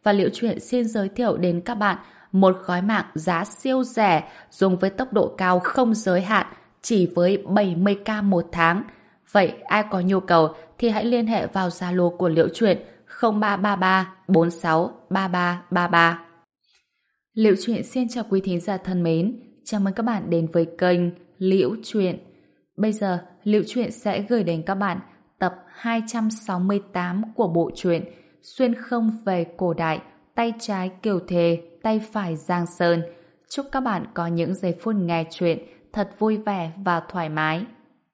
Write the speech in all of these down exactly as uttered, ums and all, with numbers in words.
và Liễu Chuyện xin giới thiệu đến các bạn một gói mạng giá siêu rẻ dùng với tốc độ cao không giới hạn chỉ với bảy mươi k một tháng. Vậy ai có nhu cầu thì hãy liên hệ vào Zalo của Liễu Chuyện không ba ba ba bốn sáu ba ba ba ba. Liễu Chuyện xin chào quý thính giả thân mến, chào mừng các bạn đến với kênh Liễu Chuyện. Bây giờ Liễu Chuyện sẽ gửi đến các bạn tập hai trăm sáu mươi tám của bộ truyện Xuyên không về cổ đại, tay trái Kiều Thề, tay phải Giang Sơn. Chúc các bạn có những giây phút nghe chuyện thật vui vẻ và thoải mái.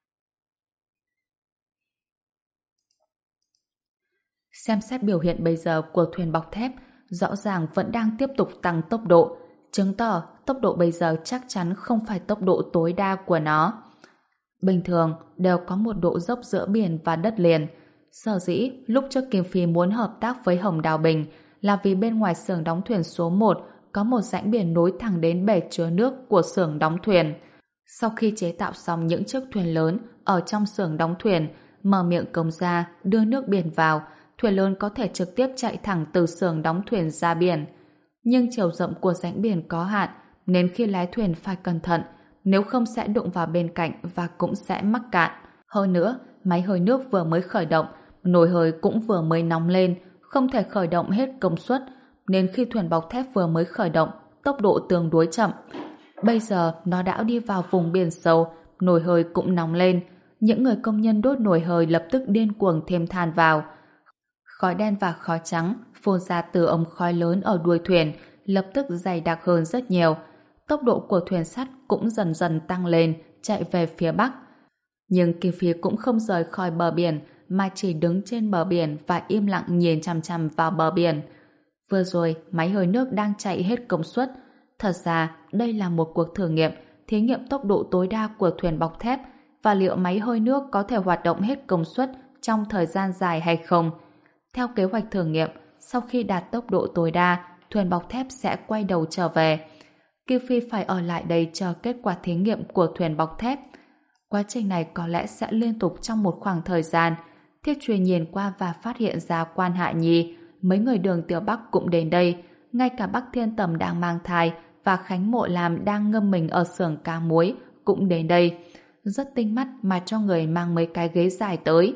Xem xét biểu hiện bây giờ của thuyền bọc thép, rõ ràng vẫn đang tiếp tục tăng tốc độ, chứng tỏ tốc độ bây giờ chắc chắn không phải tốc độ tối đa của nó. Bình thường đều có một độ dốc giữa biển và đất liền. Sở dĩ lúc trước Kim Phi muốn hợp tác với Hồng Đào Bình là vì bên ngoài xưởng đóng thuyền số một có một rãnh biển nối thẳng đến bể chứa nước của xưởng đóng thuyền. Sau khi chế tạo xong những chiếc thuyền lớn ở trong xưởng đóng thuyền, mở miệng cống ra, đưa nước biển vào, thuyền lớn có thể trực tiếp chạy thẳng từ xưởng đóng thuyền ra biển. Nhưng chiều rộng của rãnh biển có hạn, nên khi lái thuyền phải cẩn thận, nếu không sẽ đụng vào bên cạnh và cũng sẽ mắc cạn. Hơn nữa, máy hơi nước vừa mới khởi động, nồi hơi cũng vừa mới nóng lên, không thể khởi động hết công suất, nên khi thuyền bọc thép vừa mới khởi động, tốc độ tương đối chậm. Bây giờ nó đã đi vào vùng biển sâu, nồi hơi cũng nóng lên. Những người công nhân đốt nồi hơi lập tức điên cuồng thêm than vào. Khói đen và khói trắng phun ra từ ống khói lớn ở đuôi thuyền, lập tức dày đặc hơn rất nhiều. Tốc độ của thuyền sắt cũng dần dần tăng lên, chạy về phía bắc. Nhưng Kim Phi cũng không rời khỏi bờ biển, mà chỉ đứng trên bờ biển và im lặng nhìn chằm chằm vào bờ biển. Vừa rồi, máy hơi nước đang chạy hết công suất. Thật ra, đây là một cuộc thử nghiệm, thí nghiệm tốc độ tối đa của thuyền bọc thép và liệu máy hơi nước có thể hoạt động hết công suất trong thời gian dài hay không. Theo kế hoạch thử nghiệm, sau khi đạt tốc độ tối đa, thuyền bọc thép sẽ quay đầu trở về. Kim Phi phải ở lại đây chờ kết quả thí nghiệm của thuyền bọc thép. Quá trình này có lẽ sẽ liên tục trong một khoảng thời gian. Thiết Truyền nhìn qua và phát hiện ra Quan Hạ Nhi, mấy người Đường Tiểu Bắc cũng đến đây, ngay cả Bắc Thiên Tầm đang mang thai và Khánh Mộ Lam đang ngâm mình ở xưởng cá muối cũng đến đây. Rất tinh mắt mà cho người mang mấy cái ghế dài tới.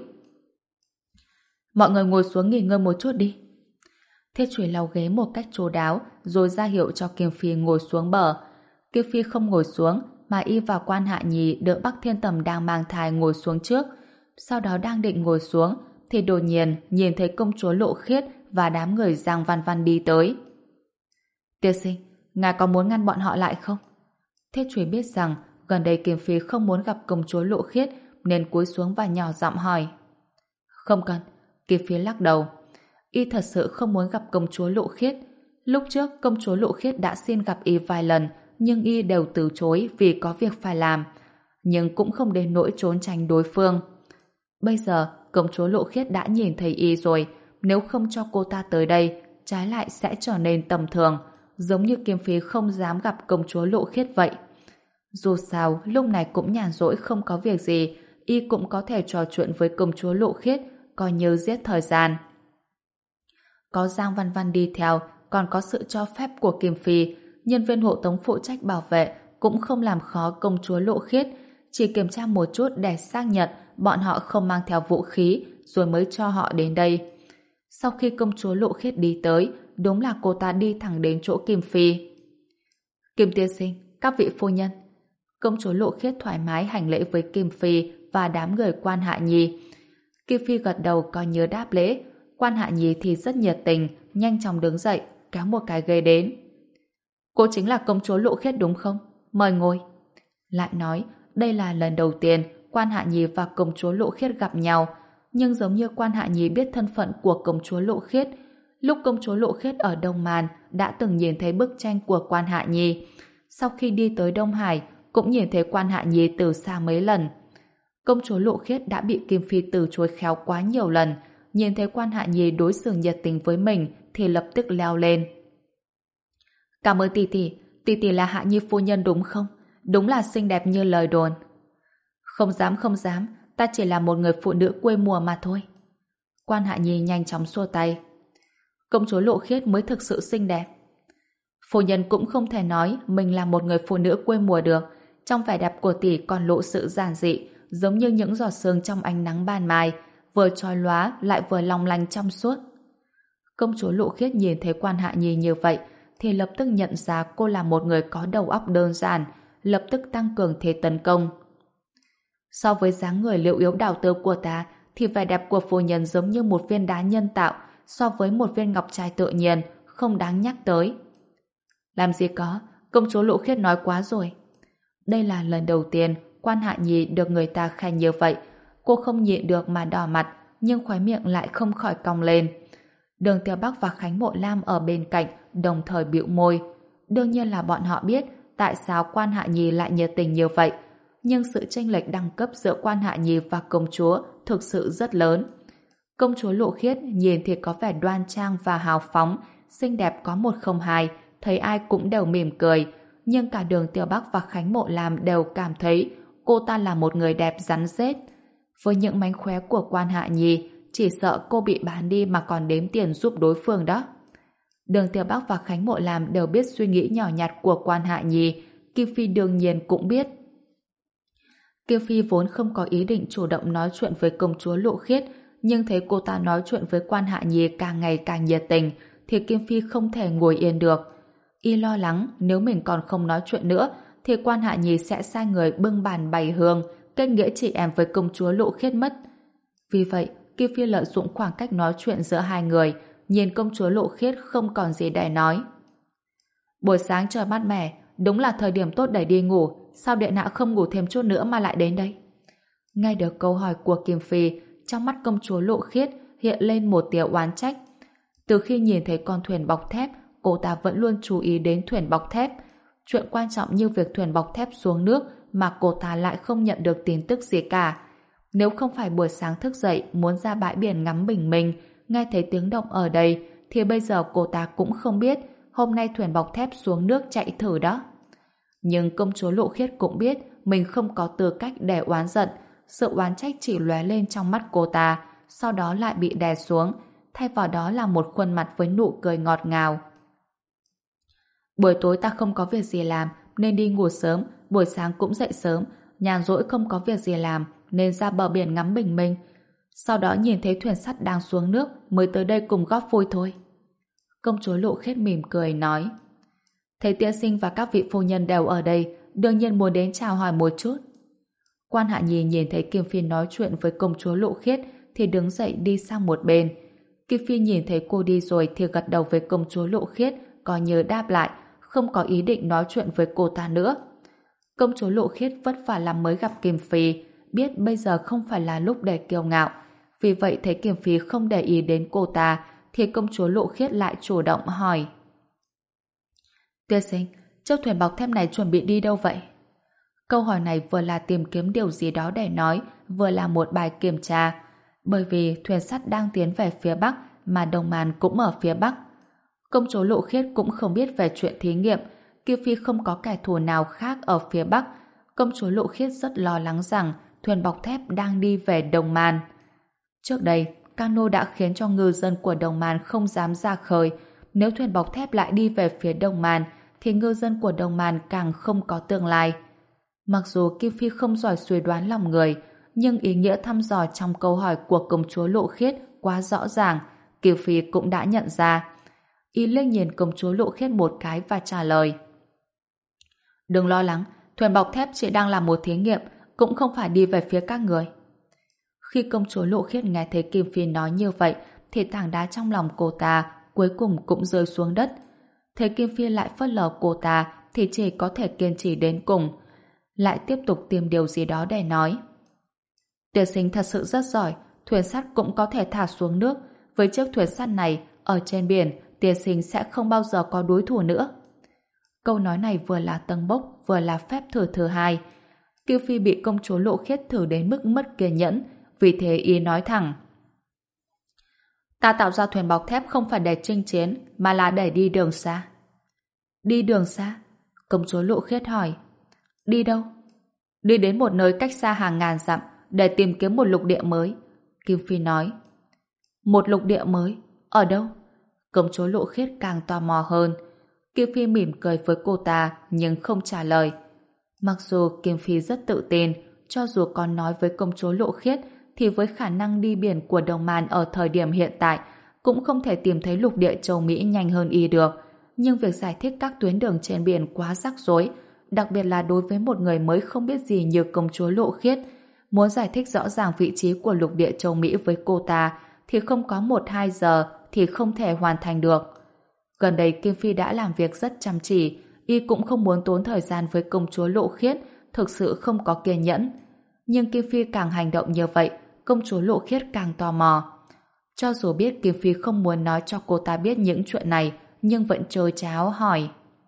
Mọi người ngồi xuống nghỉ ngơi một chút đi. Thiết Truyền lau ghế một cách chu đáo rồi ra hiệu cho Kim Phi ngồi xuống bờ. Kim Phi không ngồi xuống mà y và Quan Hạ Nhi đỡ Bắc Thiên Tầm đang mang thai ngồi xuống trước. Sau đó đang định ngồi xuống thì đột nhiên nhìn thấy công chúa Lộ Khiết và đám người Giang Văn Văn đi tới. Tiên sinh, ngài có muốn ngăn bọn họ lại không? Thiết Truyền biết rằng gần đây Kim Phi không muốn gặp công chúa Lộ Khiết nên cúi xuống và nhỏ giọng hỏi. Không cần. Kim Phi lắc đầu. Y thật sự không muốn gặp công chúa Lộ Khiết. Lúc trước công chúa Lộ Khiết đã xin gặp y vài lần nhưng y đều từ chối vì có việc phải làm. Nhưng cũng không đến nỗi trốn tránh đối phương. Bây giờ công chúa Lộ Khiết đã nhìn thấy y rồi, nếu không cho cô ta tới đây, trái lại sẽ trở nên tầm thường, giống như Kim Phi không dám gặp công chúa Lộ Khiết vậy. Dù sao, lúc này cũng nhàn rỗi không có việc gì, y cũng có thể trò chuyện với công chúa Lộ Khiết, coi như giết thời gian. Có Giang Văn Văn đi theo, còn có sự cho phép của Kim Phi, nhân viên hộ tống phụ trách bảo vệ cũng không làm khó công chúa Lộ Khiết, chỉ kiểm tra một chút để xác nhận bọn họ không mang theo vũ khí rồi mới cho họ đến đây. Sau khi công chúa Lộ Khiết đi tới, đúng là cô ta đi thẳng đến chỗ Kim Phi. Kim tiên sinh, các vị phu nhân. Công chúa Lộ Khiết thoải mái hành lễ với Kim Phi và đám người Quan Hạ Nhi. Kim Phi gật đầu coi như đáp lễ. Quan Hạ Nhi thì rất nhiệt tình, nhanh chóng đứng dậy, kéo một cái ghế đến. Cô chính là công chúa Lộ Khiết đúng không? Mời ngồi. Lại nói, đây là lần đầu tiên Quan Hạ Nhi và công chúa Lộ Khiết gặp nhau, nhưng giống như Quan Hạ Nhi biết thân phận của công chúa Lộ Khiết, lúc công chúa Lộ Khiết ở Đông Màn đã từng nhìn thấy bức tranh của Quan Hạ Nhi. Sau khi đi tới Đông Hải, cũng nhìn thấy Quan Hạ Nhi từ xa mấy lần. Công chúa Lộ Khiết đã bị Kim Phi từ chối khéo quá nhiều lần, nhìn thấy Quan Hạ Nhi đối xử nhiệt tình với mình thì lập tức leo lên. Cảm ơn tỷ tỷ, tỷ tỷ là Hạ Nhi phu nhân đúng không? Đúng là xinh đẹp như lời đồn. Không dám không dám, ta chỉ là một người phụ nữ quê mùa mà thôi. Quan Hạ Nhi nhanh chóng xua tay. công chúa Lộ Khiết mới thực sự xinh đẹp. Phu nhân cũng không thể nói mình là một người phụ nữ quê mùa được. Trong vẻ đẹp của tỷ còn lộ sự giản dị, giống như những giọt sương trong ánh nắng ban mai, vừa chói lóa lại vừa long lanh trong suốt. Công chúa Lộ Khiết nhìn thấy Quan Hạ Nhi như vậy thì lập tức nhận ra cô là một người có đầu óc đơn giản, lập tức tăng cường thế tấn công. So với dáng người liệu yếu đào tơ của ta thì vẻ đẹp của phu nhân giống như một viên đá nhân tạo, so với một viên ngọc trai tự nhiên, không đáng nhắc tới. Làm gì có, công chúa Lộ Khiết nói quá rồi. Đây là lần đầu tiên Quan Hạ Nhi được người ta khen như vậy. Cô không nhịn được mà đỏ mặt, nhưng khóe miệng lại không khỏi cong lên. Đường Tiểu Bắc và Khánh Mộ Lam ở bên cạnh đồng thời bĩu môi. Đương nhiên là bọn họ biết tại sao Quan Hạ Nhi lại nhiệt tình như vậy. Nhưng sự chênh lệch đẳng cấp giữa Quan Hạ Nhi và công chúa thực sự rất lớn. Công chúa Lộ Khiết nhìn thì có vẻ đoan trang và hào phóng, xinh đẹp có một không hai, thấy ai cũng đều mỉm cười. Nhưng cả Đường Tiểu Bắc và Khánh Mộ Lam đều cảm thấy cô ta là một người đẹp rắn rết. Với những mánh khóe của Quan Hạ Nhi, chỉ sợ cô bị bán đi mà còn đếm tiền giúp đối phương đó. Đường Tiểu Bắc và Khánh Mộ Lam đều biết suy nghĩ nhỏ nhặt của Quan Hạ Nhi, Kim Phi đương nhiên cũng biết. Kim Phi vốn không có ý định chủ động nói chuyện với công chúa Lộ Khiết, nhưng thấy cô ta nói chuyện với Quan Hạ Nhi càng ngày càng nhiệt tình, thì Kim Phi không thể ngồi yên được. Y lo lắng nếu mình còn không nói chuyện nữa, thì Quan Hạ Nhi sẽ sai người bưng bàn bày hương, kết nghĩa chị em với công chúa Lộ Khiết mất. Vì vậy, Kim Phi lợi dụng khoảng cách nói chuyện giữa hai người, nhìn công chúa Lộ Khiết không còn gì để nói. Buổi sáng trời mát mẻ, đúng là thời điểm tốt để đi ngủ, sao điện hạ không ngủ thêm chút nữa mà lại đến đây? Nghe được câu hỏi của Kim Phi, trong mắt công chúa Lộ Khiết hiện lên một tia oán trách. Từ khi nhìn thấy con thuyền bọc thép, cô ta vẫn luôn chú ý đến thuyền bọc thép. Chuyện quan trọng như việc thuyền bọc thép xuống nước mà cô ta lại không nhận được tin tức gì cả. Nếu không phải buổi sáng thức dậy muốn ra bãi biển ngắm bình minh, nghe thấy tiếng động ở đây, thì bây giờ cô ta cũng không biết hôm nay thuyền bọc thép xuống nước chạy thử đó. Nhưng công chúa Lộ Khiết cũng biết mình không có tư cách để oán giận, sự oán trách chỉ lóe lên trong mắt cô ta, sau đó lại bị đè xuống, thay vào đó là một khuôn mặt với nụ cười ngọt ngào. Buổi tối ta không có việc gì làm nên đi ngủ sớm, buổi sáng cũng dậy sớm, nhàn rỗi không có việc gì làm nên ra bờ biển ngắm bình minh. Sau đó nhìn thấy thuyền sắt đang xuống nước mới tới đây cùng góp vui thôi. Công chúa Lộ Khiết mỉm cười nói. Thấy tiên sinh và các vị phu nhân đều ở đây, đương nhiên muốn đến chào hỏi một chút. Quan Hạ Nhi nhìn thấy Kim Phi nói chuyện với công chúa Lộ Khiết thì đứng dậy đi sang một bên. Kim Phi nhìn thấy cô đi rồi thì gật đầu với công chúa Lộ Khiết, coi như đáp lại, không có ý định nói chuyện với cô ta nữa. Công chúa Lộ Khiết vất vả lắm mới gặp Kim Phi, biết bây giờ không phải là lúc để kiêu ngạo. Vì vậy thấy Kim Phi không để ý đến cô ta, thì công chúa Lộ Khiết lại chủ động hỏi. Tiên sinh, chiếc thuyền bọc thép này chuẩn bị đi đâu vậy? Câu hỏi này vừa là tìm kiếm điều gì đó để nói, vừa là một bài kiểm tra. Bởi vì thuyền sắt đang tiến về phía Bắc, mà Đồng Màn cũng ở phía Bắc. Công chúa Lộ Khiết cũng không biết về chuyện thí nghiệm, Kiều Phi không có kẻ thù nào khác ở phía Bắc. Công chúa Lộ Khiết rất lo lắng rằng thuyền bọc thép đang đi về Đồng Màn. Trước đây, cano đã khiến cho ngư dân của Đồng Màn không dám ra khơi. Nếu thuyền bọc thép lại đi về phía Đồng Màn, thì ngư dân của Đồng Màn càng không có tương lai. Mặc dù Kiều Phi không giỏi suy đoán lòng người, nhưng ý nghĩa thăm dò trong câu hỏi của công chúa Lộ Khiết quá rõ ràng, Kiều Phi cũng đã nhận ra. Y liếc nhìn công chúa Lộ Khiết một cái và trả lời. Đừng lo lắng, thuyền bọc thép chỉ đang làm một thí nghiệm, cũng không phải đi về phía các người. Khi công chúa Lộ Khiết nghe thấy Kim Phi nói như vậy, thì tảng đá trong lòng cô ta cuối cùng cũng rơi xuống đất. Thấy Kim Phi lại phớt lờ cô ta thì chỉ có thể kiên trì đến cùng. Lại tiếp tục tìm điều gì đó để nói. Tiên sinh thật sự rất giỏi, thuyền sắt cũng có thể thả xuống nước. Với chiếc thuyền sắt này, ở trên biển, tiên sinh sẽ không bao giờ có đối thủ nữa. Câu nói này vừa là tâng bốc, vừa là phép thử thứ hai. Kiều Phi bị công chúa Lộ Khiết thử đến mức mất kiên nhẫn, vì thế y nói thẳng. Ta tạo ra thuyền bọc thép không phải để chinh chiến, mà là để đi đường xa. Đi đường xa? Công chúa Lộ Khiết hỏi. Đi đâu? Đi đến một nơi cách xa hàng ngàn dặm để tìm kiếm một lục địa mới. Kim Phi nói. Một lục địa mới? Ở đâu? Công chúa Lộ Khiết càng tò mò hơn. Kim Phi mỉm cười với cô ta nhưng không trả lời. Mặc dù Kim Phi rất tự tin, cho dù còn nói với công chúa Lộ Khiết thì với khả năng đi biển của Đồng Man ở thời điểm hiện tại cũng không thể tìm thấy lục địa châu Mỹ nhanh hơn y được. Nhưng việc giải thích các tuyến đường trên biển quá rắc rối, đặc biệt là đối với một người mới không biết gì như công chúa Lộ Khiết. Muốn giải thích rõ ràng vị trí của lục địa châu Mỹ với cô ta thì không có một hai giờ thì không thể hoàn thành được. Gần đây Kim Phi đã làm việc rất chăm chỉ, y cũng không muốn tốn thời gian với công chúa Lộ Khiết, thực sự không có kiên nhẫn. Nhưng Kim Phi càng hành động như vậy, công chúa Lộ Khiết càng tò mò. Cho dù biết Kim Phi không muốn nói cho cô ta biết những chuyện này, nhưng vẫn trơ tráo hỏi.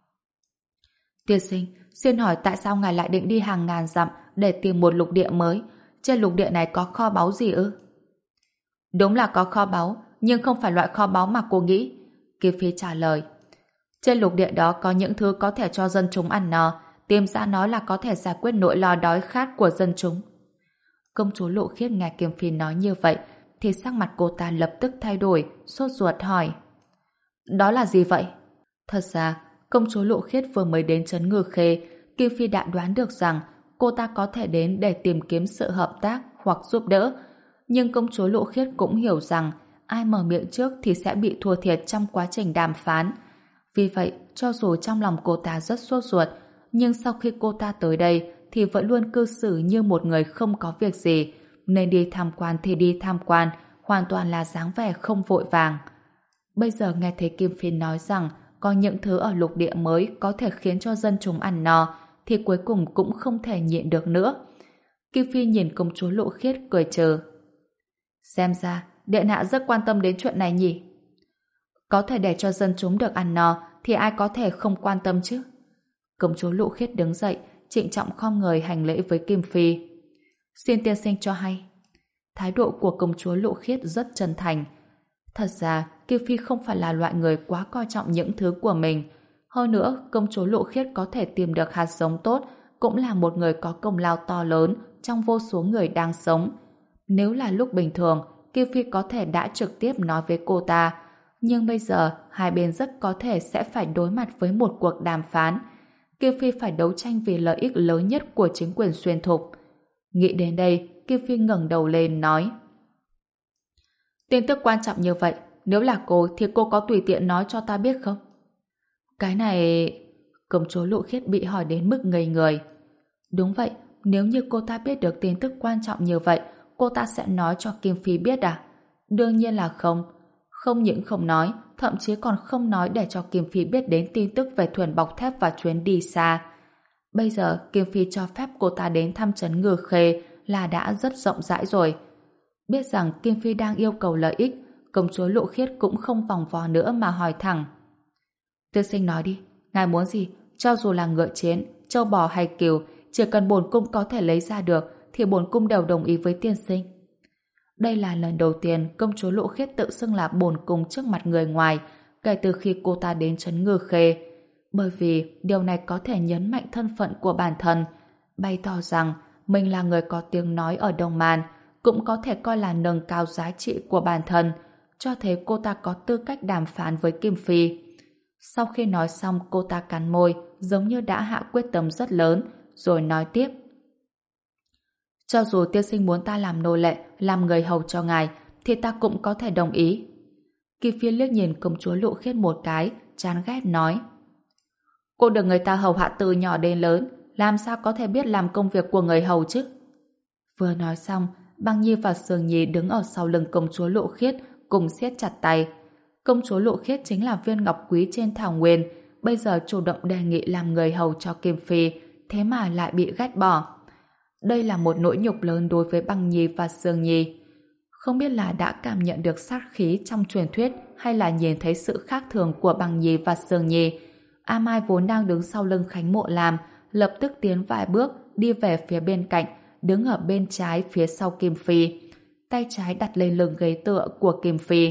Tiên sinh, xin hỏi tại sao ngài lại định đi hàng ngàn dặm để tìm một lục địa mới? Trên lục địa này có kho báu gì ư? Đúng là có kho báu, nhưng không phải loại kho báu mà cô nghĩ. Kim Phi trả lời. Trên lục địa đó có những thứ có thể cho dân chúng ăn no, tìm ra nó là có thể giải quyết nỗi lo đói khát của dân chúng. Công chúa Lộ Khiết nghe Kim Phi nói như vậy, thì sắc mặt cô ta lập tức thay đổi, sốt ruột hỏi. Đó là gì vậy? Thật ra, công chúa Lộ Khiết vừa mới đến trấn Ngư Khê, Kim Phi đã đoán được rằng cô ta có thể đến để tìm kiếm sự hợp tác hoặc giúp đỡ. Nhưng công chúa Lộ Khiết cũng hiểu rằng ai mở miệng trước thì sẽ bị thua thiệt trong quá trình đàm phán. Vì vậy, cho dù trong lòng cô ta rất sốt ruột, nhưng sau khi cô ta tới đây thì vẫn luôn cư xử như một người không có việc gì, nên đi tham quan thì đi tham quan, hoàn toàn là dáng vẻ không vội vàng. Bây giờ nghe thấy Kim Phi nói rằng có những thứ ở lục địa mới có thể khiến cho dân chúng ăn no, thì cuối cùng cũng không thể nhịn được nữa. Kim Phi nhìn công chúa Lộ Khiết cười trừ. Xem ra, điện hạ rất quan tâm đến chuyện này nhỉ? Có thể để cho dân chúng được ăn no thì ai có thể không quan tâm chứ? Công chúa Lộ Khiết đứng dậy, trịnh trọng khom người hành lễ với Kim Phi. Xin tiên sinh cho hay. Thái độ của công chúa Lộ Khiết rất chân thành. Thật ra, Kim Phi không phải là loại người quá coi trọng những thứ của mình. Hơn nữa, công chúa Lộ Khiết có thể tìm được hạt giống tốt, cũng là một người có công lao to lớn trong vô số người đang sống. Nếu là lúc bình thường, Kim Phi có thể đã trực tiếp nói với cô ta. Nhưng bây giờ, hai bên rất có thể sẽ phải đối mặt với một cuộc đàm phán. Kim Phi phải đấu tranh vì lợi ích lớn nhất của chính quyền Xuyên Thục. Nghĩ đến đây, Kim Phi ngẩng đầu lên nói. Tin tức quan trọng như vậy, nếu là cô thì cô có tùy tiện nói cho ta biết không? Cái này... Công chúa Lộ Khiết bị hỏi đến mức ngây người. Đúng vậy, nếu như cô ta biết được tin tức quan trọng như vậy, cô ta sẽ nói cho Kim Phi biết à? Đương nhiên là không. Không những không nói, thậm chí còn không nói để cho Kim Phi biết đến tin tức về thuyền bọc thép và chuyến đi xa. Bây giờ, Kim Phi cho phép cô ta đến thăm trấn Ngư Khê là đã rất rộng rãi rồi. Biết rằng Kim Phi đang yêu cầu lợi ích, công chúa Lộ Khiết cũng không vòng vo nữa mà hỏi thẳng. Tiên sinh nói đi, ngài muốn gì? Cho dù là ngựa chiến, trâu bò hay cừu, chỉ cần bổn cung có thể lấy ra được thì bổn cung đều đồng ý với tiên sinh. Đây là lần đầu tiên công chúa Lộ Khiết tự xưng là bổn cung trước mặt người ngoài kể từ khi cô ta đến trấn Ngư Khê. Bởi vì điều này có thể nhấn mạnh thân phận của bản thân, bày tỏ rằng mình là người có tiếng nói ở Đông Man, cũng có thể coi là nâng cao giá trị của bản thân, cho thấy cô ta có tư cách đàm phán với Kim Phi. Sau khi nói xong, cô ta cắn môi, giống như đã hạ quyết tâm rất lớn, rồi nói tiếp. Cho dù tiên sinh muốn ta làm nô lệ, làm người hầu cho ngài, thì ta cũng có thể đồng ý. Kim Phi liếc nhìn công chúa Lộ Khiết một cái, chán ghét nói. Cô được người ta hầu hạ từ nhỏ đến lớn, làm sao có thể biết làm công việc của người hầu chứ? Vừa nói xong, Băng Nhi và Sường Nhi đứng ở sau lưng công chúa Lộ Khiết, cùng siết chặt tay. Công chúa Lộ Khiết chính là viên ngọc quý trên thảo nguyên, bây giờ chủ động đề nghị làm người hầu cho Kim Phi, thế mà lại bị ghét bỏ. Đây là một nỗi nhục lớn đối với Băng Nhi và Sương Nhi. Không biết là đã cảm nhận được sát khí trong truyền thuyết hay là nhìn thấy sự khác thường của Băng Nhi và Sương Nhi. A Mai vốn đang đứng sau lưng Khánh Mộ Lam, lập tức tiến vài bước, đi về phía bên cạnh, đứng ở bên trái phía sau Kim Phi. Tay trái đặt lên lưng ghế tựa của Kim Phi.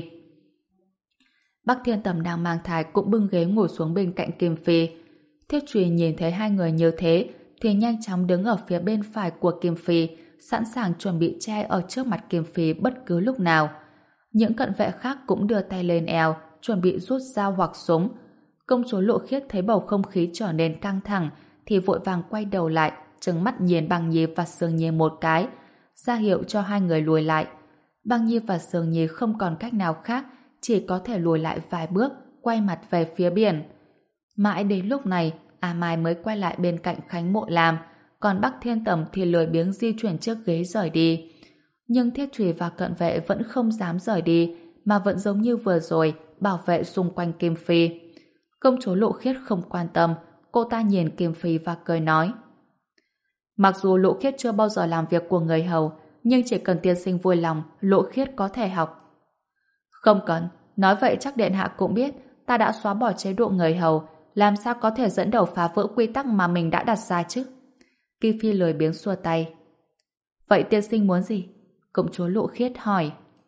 Bắc Thiên Tầm đang mang thai cũng bưng ghế ngồi xuống bên cạnh Kim Phi. Thiết Trùy nhìn thấy hai người như thế thì nhanh chóng đứng ở phía bên phải của Kim Phi, sẵn sàng chuẩn bị che ở trước mặt Kim Phi bất cứ lúc nào. Những cận vệ khác cũng đưa tay lên eo, chuẩn bị rút dao hoặc súng. Công chúa Lộ Khiết thấy bầu không khí trở nên căng thẳng thì vội vàng quay đầu lại, trừng mắt nhìn Băng Nhi và Sương Nhi một cái, ra hiệu cho hai người lùi lại. Băng Nhi và Sương Nhi không còn cách nào khác, chỉ có thể lùi lại vài bước, quay mặt về phía biển. Mãi đến lúc này, A Mai mới quay lại bên cạnh Khánh Mộ Lam, còn Bắc Thiên Tầm thì lười biếng di chuyển chiếc ghế rời đi. Nhưng Thiết Trùy và Cận Vệ vẫn không dám rời đi, mà vẫn giống như vừa rồi, bảo vệ xung quanh Kim Phi. Công chúa Lộ Khiết không quan tâm, cô ta nhìn Kim Phi và cười nói: mặc dù Lộ Khiết chưa bao giờ làm việc của người hầu, nhưng chỉ cần tiên sinh vui lòng, Lộ Khiết có thể học. Không cần, nói vậy chắc điện hạ cũng biết, ta đã xóa bỏ chế độ người hầu, làm sao có thể dẫn đầu phá vỡ quy tắc mà mình đã đặt ra chứ? Kim Phi lười biếng xua tay. Vậy tiên sinh muốn gì? Công chúa Lộ Khiết hỏi.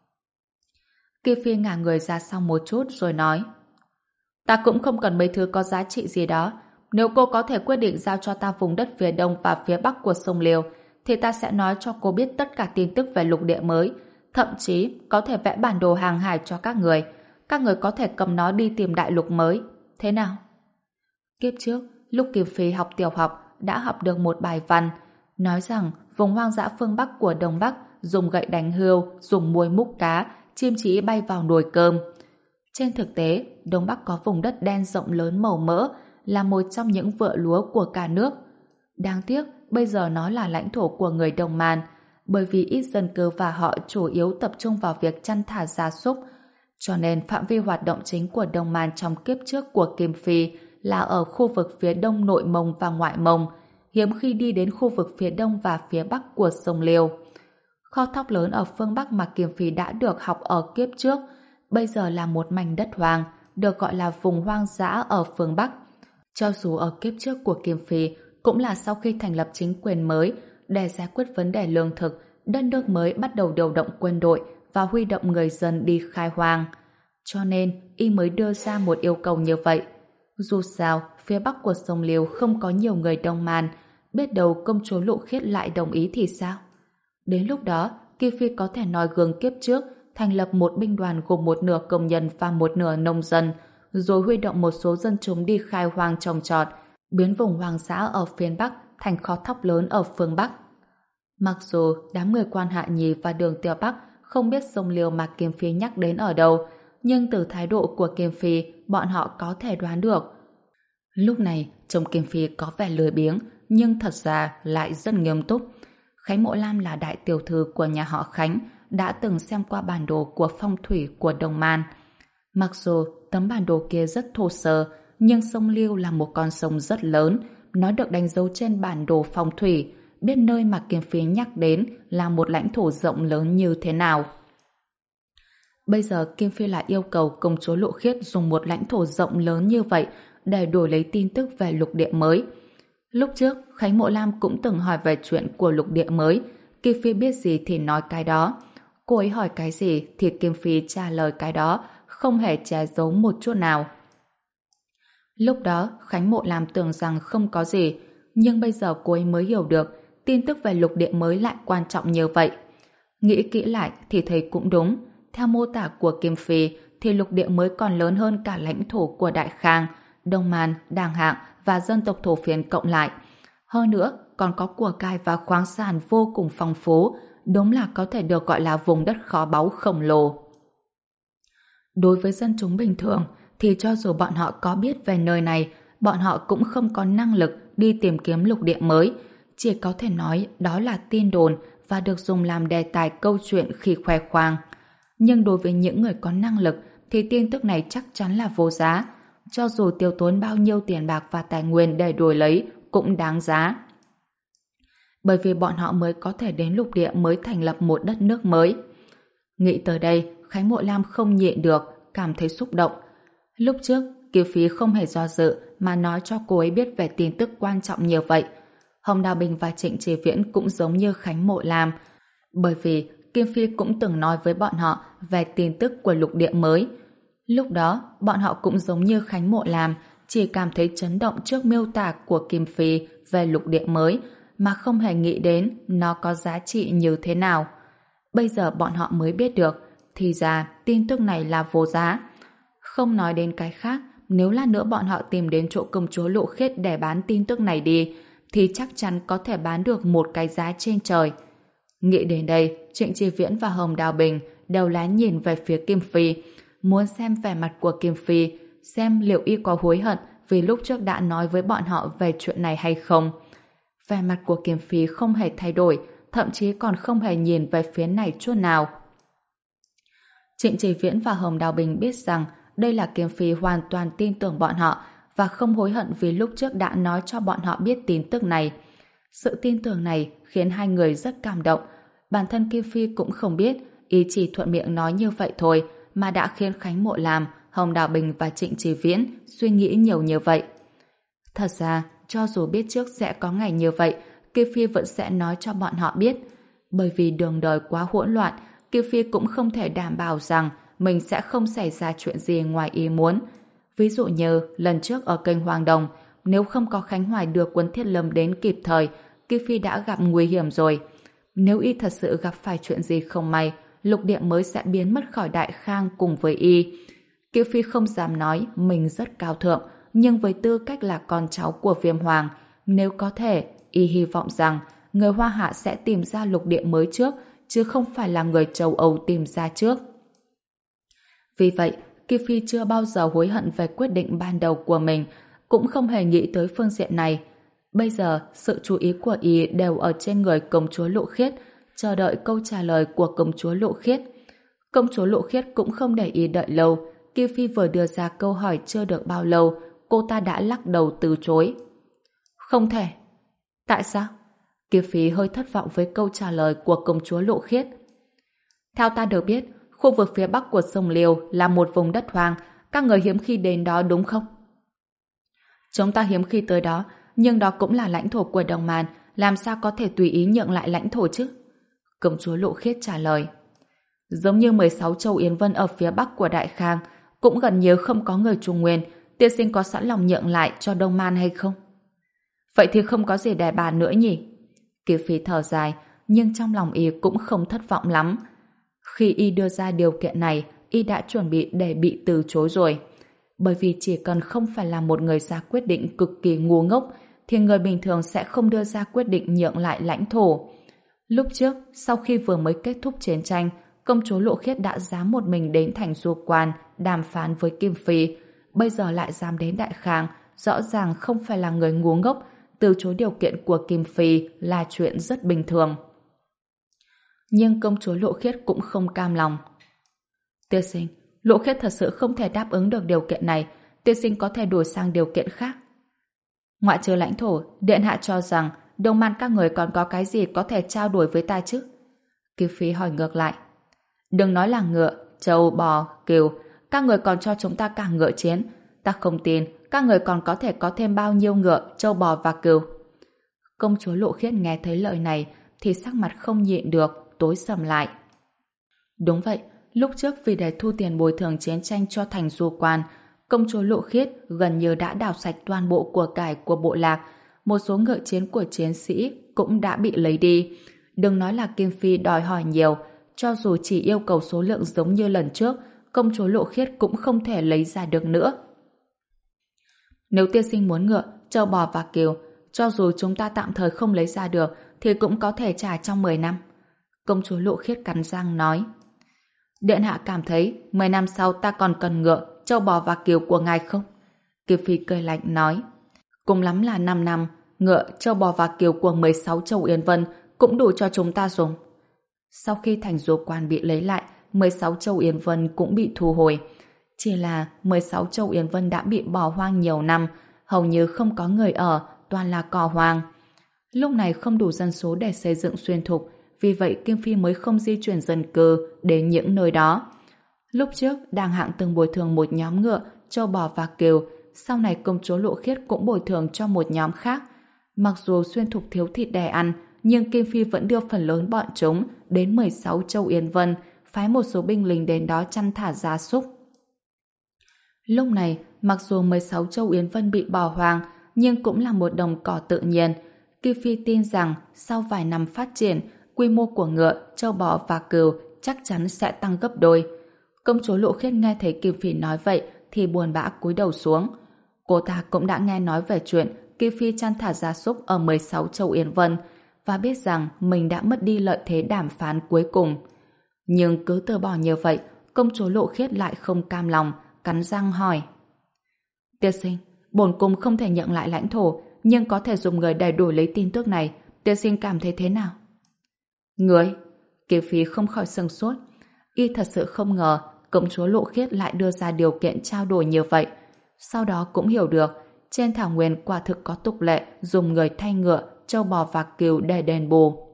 Kim Phi ngả người ra sau một chút rồi nói: ta cũng không cần mấy thứ có giá trị gì đó. Nếu cô có thể quyết định giao cho ta vùng đất phía đông và phía bắc của sông Liêu, thì ta sẽ nói cho cô biết tất cả tin tức về lục địa mới, thậm chí có thể vẽ bản đồ hàng hải cho các người. Các người có thể cầm nó đi tìm đại lục mới. Thế nào? Kiếp trước, lúc Kim Phi học tiểu học đã học được một bài văn nói rằng vùng hoang dã phương Bắc của Đông Bắc dùng gậy đánh hươu, dùng muôi múc cá, chim chỉ bay vào nồi cơm. Trên thực tế, Đông Bắc có vùng đất đen rộng lớn màu mỡ, là một trong những vựa lúa của cả nước. Đáng tiếc, bây giờ nó là lãnh thổ của người Đồng Man, bởi vì ít dân cư và họ chủ yếu tập trung vào việc chăn thả gia súc, cho nên phạm vi hoạt động chính của Đông Man trong kiếp trước của Kim Phi là ở khu vực phía đông nội Mông và ngoại Mông, hiếm khi đi đến khu vực phía đông và phía bắc của sông Liêu. Kho thóc lớn ở phương Bắc mà Kim Phi đã được học ở kiếp trước, bây giờ là một mảnh đất hoang, được gọi là vùng hoang dã ở phương Bắc. Cho dù ở kiếp trước của Kim Phi cũng là sau khi thành lập chính quyền mới để giải quyết vấn đề lương thực, đất nước mới bắt đầu điều động quân đội và huy động người dân đi khai hoang. Cho nên, y mới đưa ra một yêu cầu như vậy. Dù sao, phía bắc của sông Liêu không có nhiều người Đông Man, biết đâu công chúa Lộ Khiết lại đồng ý thì sao? Đến lúc đó, Kim Phi có thể nói gương kiếp trước, thành lập một binh đoàn gồm một nửa công nhân và một nửa nông dân, rồi huy động một số dân chúng đi khai hoang trồng trọt, biến vùng hoang dã ở phía Bắc thành kho thóc lớn ở phương Bắc. Mặc dù đám người quan Hạ Nhì và Đường Tiêu Bắc không biết sông Liêu mà Kim Phi nhắc đến ở đâu, nhưng từ thái độ của Kim Phi, bọn họ có thể đoán được. Lúc này, trông Kim Phi có vẻ lười biếng, nhưng thật ra lại rất nghiêm túc. Khánh Mộ Lam là đại tiểu thư của nhà họ Khánh, đã từng xem qua bản đồ của phong thủy của Đồng Man. Mặc dù tấm bản đồ kia rất thô sơ, nhưng sông Liêu là một con sông rất lớn, nó được đánh dấu trên bản đồ phong thủy, biết nơi mà Kim Phi nhắc đến là một lãnh thổ rộng lớn như thế nào. Bây giờ Kim Phi lại yêu cầu công chúa Lộ Khiết dùng một lãnh thổ rộng lớn như vậy để đổi lấy tin tức về lục địa mới. Lúc trước, Khánh Mộ Lam cũng từng hỏi về chuyện của lục địa mới. Kim Phi biết gì thì nói cái đó. Cô ấy hỏi cái gì thì Kim Phi trả lời cái đó, không hề che giấu một chút nào. Lúc đó, Khánh Mộ Lam tưởng rằng không có gì, nhưng bây giờ cô ấy mới hiểu được tin tức về lục địa mới lại quan trọng như vậy. Nghĩ kỹ lại thì thấy cũng đúng. Theo mô tả của Kim Phi thì lục địa mới còn lớn hơn cả lãnh thổ của Đại Khang, Đông Man, Đàng Hạng và dân tộc thổ phiến cộng lại. Hơn nữa, còn có của cải và khoáng sản vô cùng phong phú, đúng là có thể được gọi là vùng đất kho báu khổng lồ. Đối với dân chúng bình thường, thì cho dù bọn họ có biết về nơi này, bọn họ cũng không có năng lực đi tìm kiếm lục địa mới, chỉ có thể nói đó là tin đồn và được dùng làm đề tài câu chuyện khi khoe khoang. Nhưng đối với những người có năng lực thì tin tức này chắc chắn là vô giá, cho dù tiêu tốn bao nhiêu tiền bạc và tài nguyên để đổi lấy cũng đáng giá. Bởi vì bọn họ mới có thể đến lục địa mới thành lập một đất nước mới. Nghĩ tới đây, Khánh Mộ Lam không nhịn được, cảm thấy xúc động. Lúc trước, Kim Phi không hề do dự mà nói cho cô ấy biết về tin tức quan trọng như vậy. Hồng Đào Bình và Trịnh Chí Viễn cũng giống như Khánh Mộ Lam, bởi vì Kim Phi cũng từng nói với bọn họ về tin tức của lục địa mới. Lúc đó, bọn họ cũng giống như Khánh Mộ Lam, chỉ cảm thấy chấn động trước miêu tả của Kim Phi về lục địa mới, mà không hề nghĩ đến nó có giá trị như thế nào. Bây giờ bọn họ mới biết được, thì ra tin tức này là vô giá. Không nói đến cái khác, nếu lát nữa bọn họ tìm đến chỗ công chúa Lộ Khiết để bán tin tức này đi, thì chắc chắn có thể bán được một cái giá trên trời. Nghĩ đến đây, Trịnh Chi Viễn và Hồng Đào Bình đều lén nhìn về phía Kim Phi, muốn xem vẻ mặt của Kim Phi, xem liệu y có hối hận vì lúc trước đã nói với bọn họ về chuyện này hay không. Vẻ mặt của Kim Phi không hề thay đổi, thậm chí còn không hề nhìn về phía này chút nào. Trịnh Chi Viễn và Hồng Đào Bình biết rằng đây là Kim Phi hoàn toàn tin tưởng bọn họ và không hối hận vì lúc trước đã nói cho bọn họ biết tin tức này. Sự tin tưởng này khiến hai người rất cảm động. Bản thân Kim Phi cũng không biết, ý chỉ thuận miệng nói như vậy thôi mà đã khiến Khánh Mộ Làm, Hồng Đào Bình và Trịnh Chi Viễn suy nghĩ nhiều như vậy. Thật ra, cho dù biết trước sẽ có ngày như vậy, Kim Phi vẫn sẽ nói cho bọn họ biết. Bởi vì đường đời quá hỗn loạn, Kim Phi cũng không thể đảm bảo rằng mình sẽ không xảy ra chuyện gì ngoài ý muốn. Ví dụ như lần trước ở kênh Hoàng Đồng, nếu không có Khánh Hoài đưa Quân Thiết Lâm đến kịp thời, Kim Phi đã gặp nguy hiểm rồi. Nếu y thật sự gặp phải chuyện gì không may, Lục Địa mới sẽ biến mất khỏi Đại Khang cùng với y. Kim Phi không dám nói mình rất cao thượng, nhưng với tư cách là con cháu của Viêm Hoàng, nếu có thể, y hy vọng rằng người Hoa Hạ sẽ tìm ra Lục Địa mới trước, chứ không phải là người châu Âu tìm ra trước. Vì vậy, Kim Phi chưa bao giờ hối hận về quyết định ban đầu của mình, cũng không hề nghĩ tới phương diện này. Bây giờ, sự chú ý của y đều ở trên người công chúa Lộ Khiết, chờ đợi câu trả lời của công chúa Lộ Khiết. Công chúa Lộ Khiết cũng không để ý đợi lâu. Kim Phi vừa đưa ra câu hỏi chưa được bao lâu, cô ta đã lắc đầu từ chối. Không thể. Tại sao? Kim Phi hơi thất vọng với câu trả lời của công chúa Lộ Khiết. Theo ta được biết, khu vực phía bắc của sông Liêu là một vùng đất hoang, các người hiếm khi đến đó đúng không? Chúng ta hiếm khi tới đó, nhưng đó cũng là lãnh thổ của Đồng Màn, làm sao có thể tùy ý nhượng lại lãnh thổ chứ? Công chúa Lộ Khiết trả lời. Giống như mười sáu châu Yến Vân ở phía bắc của Đại Khang, cũng gần như không có người Trung Nguyên, tiên sinh có sẵn lòng nhượng lại cho Đông Man hay không? Vậy thì không có gì để bàn nữa nhỉ? Kiều Phi thở dài, nhưng trong lòng y cũng không thất vọng lắm. Khi y đưa ra điều kiện này, y đã chuẩn bị để bị từ chối rồi. Bởi vì chỉ cần không phải là một người ra quyết định cực kỳ ngu ngốc, thì người bình thường sẽ không đưa ra quyết định nhượng lại lãnh thổ. Lúc trước, sau khi vừa mới kết thúc chiến tranh, công chúa Lộ Khiết đã dám một mình đến thành Du Quan đàm phán với Kim Phi. Bây giờ lại dám đến Đại Khang, rõ ràng không phải là người ngu ngốc, từ chối điều kiện của Kim Phi là chuyện rất bình thường. Nhưng công chúa Lộ Khiết cũng không cam lòng. Tiên sinh, Lộ Khiết thật sự không thể đáp ứng được điều kiện này, tiên sinh có thể đổi sang điều kiện khác. Ngoại trừ lãnh thổ, điện hạ cho rằng Đông Man các người còn có cái gì có thể trao đổi với ta chứ? Kim Phi hỏi ngược lại. Đừng nói là ngựa, trâu, bò, cừu, các người còn cho chúng ta cả ngựa chiến. Ta không tin các người còn có thể có thêm bao nhiêu ngựa, trâu bò và cừu. Công chúa Lộ Khiết nghe thấy lời này thì sắc mặt không nhịn được, tối sầm lại. Đúng vậy, lúc trước vì để thu tiền bồi thường chiến tranh cho thành Du Quan, công chúa Lộ Khiết gần như đã đào sạch toàn bộ của cải của bộ lạc, một số ngựa chiến của chiến sĩ cũng đã bị lấy đi. Đừng nói là Kim Phi đòi hỏi nhiều, cho dù chỉ yêu cầu số lượng giống như lần trước, công chúa Lộ Khiết cũng không thể lấy ra được nữa. Nếu tiên sinh muốn ngựa, trâu bò và cừu, cho dù chúng ta tạm thời không lấy ra được, thì cũng có thể trả trong mười năm. Công chúa Lộ Khiết cắn răng nói. Điện hạ cảm thấy mười năm sau ta còn cần ngựa, trâu bò và cừu của ngài không? Kim Phi cười lạnh nói. Cùng lắm là năm năm, ngựa, trâu bò và cừu của mười sáu châu Yến Vân cũng đủ cho chúng ta dùng. Sau khi thành Du Quan bị lấy lại, mười sáu châu Yến Vân cũng bị thu hồi. Chỉ là mười sáu châu Yến Vân đã bị bỏ hoang nhiều năm, hầu như không có người ở, toàn là cỏ hoang. Lúc này không đủ dân số để xây dựng xuyên thục, vì vậy Kim Phi mới không di chuyển dân cư đến những nơi đó. Lúc trước, Đàng Hạng từng bồi thường một nhóm ngựa, trâu bò và cừu, sau này công chúa Lộ Khiết cũng bồi thường cho một nhóm khác. Mặc dù xuyên thục thiếu thịt để ăn, nhưng Kim Phi vẫn đưa phần lớn bọn chúng đến mười sáu châu Yến Vân, phái một số binh lính đến đó chăn thả gia súc. Lúc này, mặc dù mười sáu châu Yến Vân bị bỏ hoang, nhưng cũng là một đồng cỏ tự nhiên. Kim Phi tin rằng sau vài năm phát triển, quy mô của ngựa, trâu bò và cừu chắc chắn sẽ tăng gấp đôi. Công chúa Lộ Khiết nghe thấy Kim Phi nói vậy thì buồn bã cúi đầu xuống. Cô ta cũng đã nghe nói về chuyện Kim Phi chăn thả gia súc ở mười sáu châu Yến Vân và biết rằng mình đã mất đi lợi thế đàm phán cuối cùng. Nhưng cứ từ bỏ như vậy, công chúa Lộ Khiết lại không cam lòng, cắn răng hỏi. Tiên sinh, bổn cung không thể nhận lại lãnh thổ, nhưng có thể dùng người để đổi lấy tin tức này. Tiên sinh cảm thấy thế nào? Người? Kim Phi không khỏi sửng sốt. Y thật sự không ngờ công chúa Lộ Khiết lại đưa ra điều kiện trao đổi như vậy. Sau đó cũng hiểu được trên thảo nguyên quả thực có tục lệ dùng người thay ngựa, trâu bò và cừu để đền bù.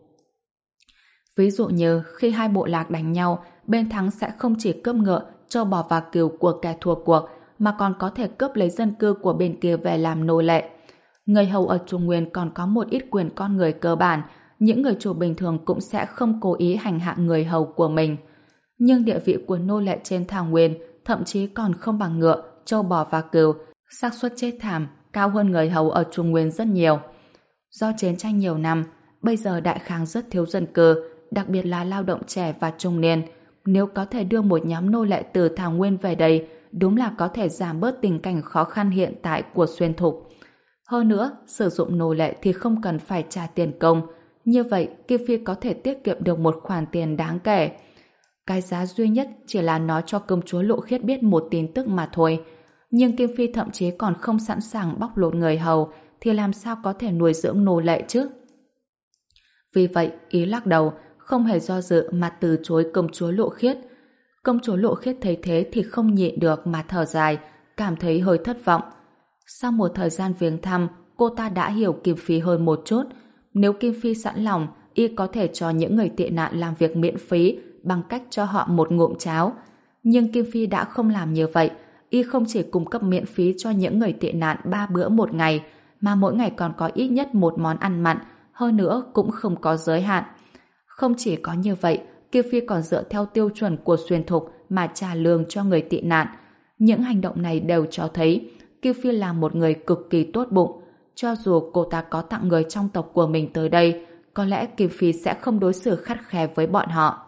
Ví dụ như khi hai bộ lạc đánh nhau, bên thắng sẽ không chỉ cướp ngựa, trâu bò và cừu của kẻ thua cuộc, mà còn có thể cướp lấy dân cư của bên kia về làm nô lệ. Người hầu ở Trung Nguyên còn có một ít quyền con người cơ bản, những người chủ bình thường cũng sẽ không cố ý hành hạ người hầu của mình. Nhưng địa vị của nô lệ trên thảo nguyên thậm chí còn không bằng ngựa, trâu bò và cừu, xác suất chết thảm cao hơn người hầu ở Trung Nguyên rất nhiều. Do chiến tranh nhiều năm, bây giờ Đại Khang rất thiếu dân cư, đặc biệt là lao động trẻ và trung niên. Nếu có thể đưa một nhóm nô lệ từ thảo nguyên về đây, đúng là có thể giảm bớt tình cảnh khó khăn hiện tại của Xuyên Thục. Hơn nữa, sử dụng nô lệ thì không cần phải trả tiền công. Như vậy, Kim Phi có thể tiết kiệm được một khoản tiền đáng kể. Cái giá duy nhất chỉ là nói cho công chúa Lộ Khiết biết một tin tức mà thôi. Nhưng Kim Phi thậm chí còn không sẵn sàng bóc lột người hầu, thì làm sao có thể nuôi dưỡng nô lệ chứ? Vì vậy, ý lắc đầu, không hề do dự mà từ chối công chúa Lộ Khiết. Công chúa Lộ Khiết thấy thế thì không nhịn được mà thở dài, cảm thấy hơi thất vọng. Sau một thời gian viếng thăm, cô ta đã hiểu Kim Phi hơn một chút. Nếu Kim Phi sẵn lòng, y có thể cho những người tị nạn làm việc miễn phí bằng cách cho họ một ngụm cháo. Nhưng Kim Phi đã không làm như vậy. Y không chỉ cung cấp miễn phí cho những người tị nạn ba bữa một ngày, mà mỗi ngày còn có ít nhất một món ăn mặn, hơn nữa cũng không có giới hạn. Không chỉ có như vậy, Kim Phi còn dựa theo tiêu chuẩn của Xuyên Thục mà trả lương cho người tị nạn. Những hành động này đều cho thấy Kim Phi là một người cực kỳ tốt bụng. Cho dù cô ta có tặng người trong tộc của mình tới đây, có lẽ Kim Phi sẽ không đối xử khắt khe với bọn họ.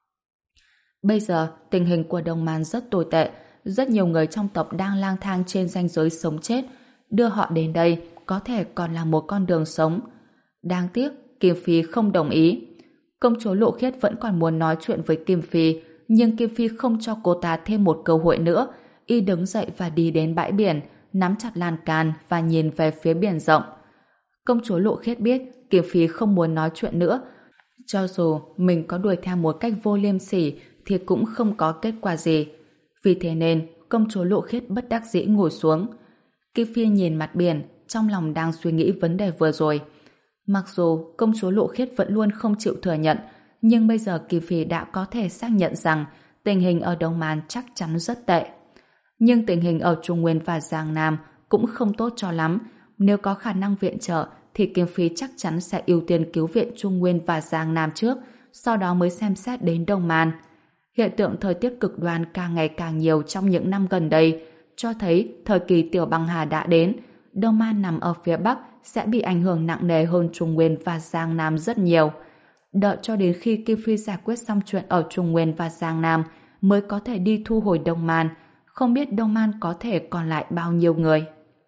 Bây giờ, tình hình của Đông Man rất tồi tệ. Rất nhiều người trong tộc đang lang thang trên ranh giới sống chết. Đưa họ đến đây có thể còn là một con đường sống. Đáng tiếc, Kim Phi không đồng ý. Công chúa Lộ Khiết vẫn còn muốn nói chuyện với Kim Phi, nhưng Kim Phi không cho cô ta thêm một cơ hội nữa. Y đứng dậy và đi đến bãi biển, nắm chặt lan can và nhìn về phía biển rộng. Công chúa Lộ Khiết biết Kim Phi không muốn nói chuyện nữa. Cho dù mình có đuổi theo một cách vô liêm sỉ thì cũng không có kết quả gì. Vì thế nên công chúa Lộ Khiết bất đắc dĩ ngồi xuống. Kim Phi nhìn mặt biển, trong lòng đang suy nghĩ vấn đề vừa rồi. Mặc dù công chúa Lộ Khiết vẫn luôn không chịu thừa nhận, nhưng bây giờ Kim Phi đã có thể xác nhận rằng tình hình ở Đông Man chắc chắn rất tệ. Nhưng tình hình ở Trung Nguyên và Giang Nam cũng không tốt cho lắm. Nếu có khả năng viện trợ thì Kim Phi chắc chắn sẽ ưu tiên cứu viện Trung Nguyên và Giang Nam trước, sau đó mới xem xét đến Đông Man. Hiện tượng thời tiết cực đoan càng ngày càng nhiều trong những năm gần đây, cho thấy thời kỳ Tiểu Băng Hà đã đến. Đông Man nằm ở phía Bắc sẽ bị ảnh hưởng nặng nề hơn Trung Nguyên và Giang Nam rất nhiều. Đợi cho đến khi Kim Phi giải quyết xong chuyện ở Trung Nguyên và Giang Nam mới có thể đi thu hồi Đông Man. Không biết Đông Man có thể còn lại bao nhiêu người.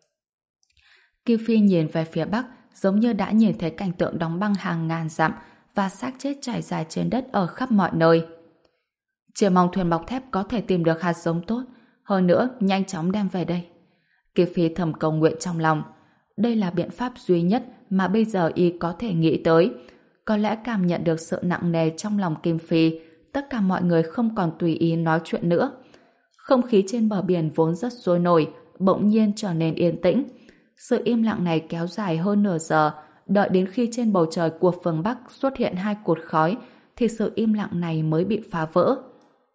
Kim Phi nhìn về phía Bắc giống như đã nhìn thấy cảnh tượng đóng băng hàng ngàn dặm và xác chết trải dài trên đất ở khắp mọi nơi. Chỉ mong thuyền bọc thép có thể tìm được hạt giống tốt, hơn nữa nhanh chóng đem về đây. Kim Phi thầm cầu nguyện trong lòng. Đây là biện pháp duy nhất mà bây giờ y có thể nghĩ tới. Có lẽ cảm nhận được sự nặng nề trong lòng Kim Phi, tất cả mọi người không còn tùy ý nói chuyện nữa. Không khí trên bờ biển vốn rất sôi nổi, bỗng nhiên trở nên yên tĩnh. Sự im lặng này kéo dài hơn nửa giờ, đợi đến khi trên bầu trời của phương Bắc xuất hiện hai cột khói, thì sự im lặng này mới bị phá vỡ.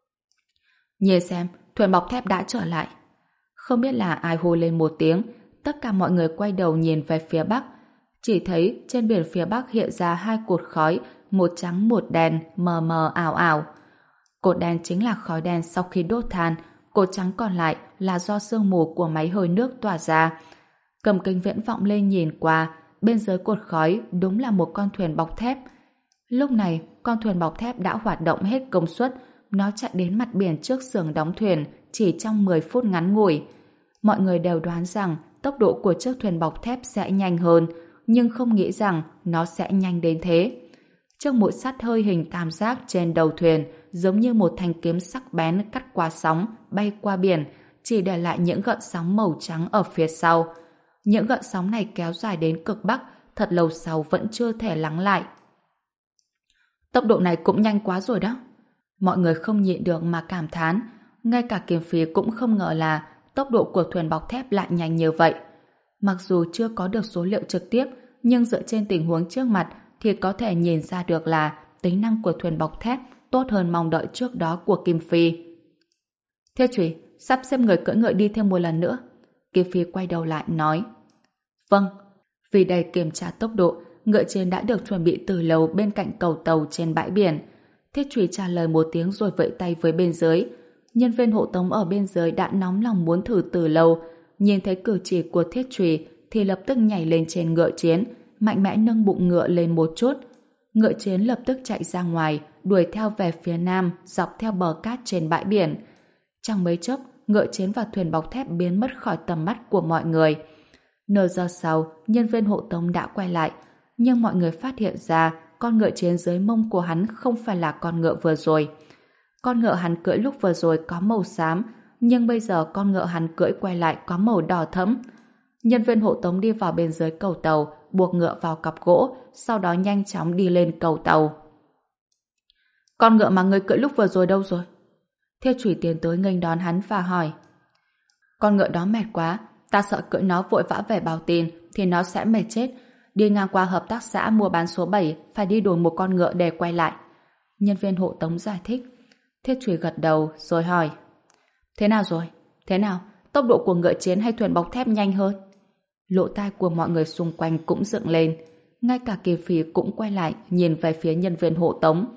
Nhìn xem, thuyền bọc thép đã trở lại. Không biết là ai hô lên một tiếng, tất cả mọi người quay đầu nhìn về phía Bắc. Chỉ thấy trên biển phía Bắc hiện ra hai cột khói, một trắng một đen, mờ mờ ảo ảo. Cột đen chính là khói đen sau khi đốt than, cột trắng còn lại là do sương mù của máy hơi nước tỏa ra. Cầm kính viễn vọng lên nhìn qua, bên dưới cột khói đúng là một con thuyền bọc thép. Lúc này, con thuyền bọc thép đã hoạt động hết công suất, nó chạy đến mặt biển trước xưởng đóng thuyền chỉ trong mười phút ngắn ngủi. Mọi người đều đoán rằng tốc độ của chiếc thuyền bọc thép sẽ nhanh hơn, nhưng không nghĩ rằng nó sẽ nhanh đến thế. Chiếc mũi sắt hơi hình tam giác trên đầu thuyền giống như một thanh kiếm sắc bén cắt qua sóng, bay qua biển, chỉ để lại những gợn sóng màu trắng ở phía sau. Những gợn sóng này kéo dài đến cực Bắc, thật lâu sau vẫn chưa thể lắng lại. Tốc độ này cũng nhanh quá rồi đó. Mọi người không nhịn được mà cảm thán. Ngay cả Kiếm Phi cũng không ngờ là tốc độ của thuyền bọc thép lại nhanh như vậy. Mặc dù chưa có được số liệu trực tiếp, nhưng dựa trên tình huống trước mặt thì có thể nhìn ra được là tính năng của thuyền bọc thép tốt hơn mong đợi trước đó của Kim Phi. Thiết Trùy, sắp xếp người cưỡi ngựa đi thêm một lần nữa. Kim Phi quay đầu lại nói. Vâng. Vì đây kiểm tra tốc độ, ngựa trên đã được chuẩn bị từ lâu bên cạnh cầu tàu trên bãi biển. Thiết Trùy trả lời một tiếng rồi vẫy tay với bên dưới. Nhân viên hộ tống ở bên dưới đã nóng lòng muốn thử từ lâu, nhìn thấy cử chỉ của Thiết Trùy thì lập tức nhảy lên trên ngựa chiến, mạnh mẽ nâng bụng ngựa lên một chút. Ngựa chiến lập tức chạy ra ngoài, đuổi theo về phía nam, dọc theo bờ cát trên bãi biển. Trong mấy chốc, ngựa chiến và thuyền bọc thép biến mất khỏi tầm mắt của mọi người. Nửa giờ sau, nhân viên hộ tống đã quay lại, nhưng mọi người phát hiện ra con ngựa chiến dưới mông của hắn không phải là con ngựa vừa rồi. Con ngựa hắn cưỡi lúc vừa rồi có màu xám, nhưng bây giờ con ngựa hắn cưỡi quay lại có màu đỏ thẫm. Nhân viên hộ tống đi vào bên dưới cầu tàu, buộc ngựa vào cặp gỗ, sau đó nhanh chóng đi lên cầu tàu. Con ngựa mà người cưỡi lúc vừa rồi đâu rồi? Thiết Trùy tiến tới nghênh đón hắn và hỏi. Con ngựa đó mệt quá, ta sợ cưỡi nó vội vã về báo tin thì nó sẽ mệt chết. Đi ngang qua hợp tác xã mua bán số bảy, phải đi đổi một con ngựa để quay lại. Nhân viên hộ tống giải thích. Thiết Trùy gật đầu rồi hỏi. Thế nào rồi? Thế nào? Tốc độ của ngựa chiến hay thuyền bọc thép nhanh hơn? Lỗ tai của mọi người xung quanh cũng dựng lên. Ngay cả Kỳ Phỉ cũng quay lại nhìn về phía nhân viên hộ tống.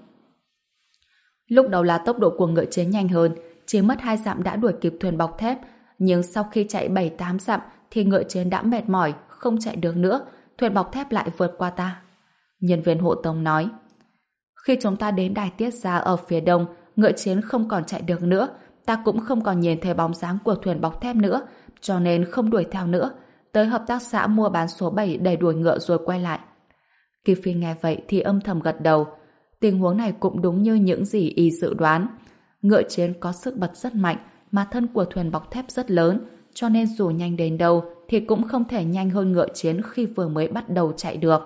Lúc đầu là tốc độ của ngựa chiến nhanh hơn, chỉ mất hai dặm đã đuổi kịp thuyền bọc thép, nhưng sau khi chạy bảy tám dặm thì ngựa chiến đã mệt mỏi, không chạy được nữa, thuyền bọc thép lại vượt qua ta. Nhân viên hộ tống nói. Khi chúng ta đến đài tiết ra ở phía đông, ngựa chiến không còn chạy được nữa, ta cũng không còn nhìn thấy bóng dáng của thuyền bọc thép nữa, cho nên không đuổi theo nữa. Tới hợp tác xã mua bán số bảy để đuổi ngựa rồi quay lại. Kỳ Phi nghe vậy thì âm thầm gật đầu. Tình huống này cũng đúng như những gì y dự đoán. Ngựa chiến có sức bật rất mạnh, mà thân của thuyền bọc thép rất lớn, cho nên dù nhanh đến đâu thì cũng không thể nhanh hơn ngựa chiến khi vừa mới bắt đầu chạy được.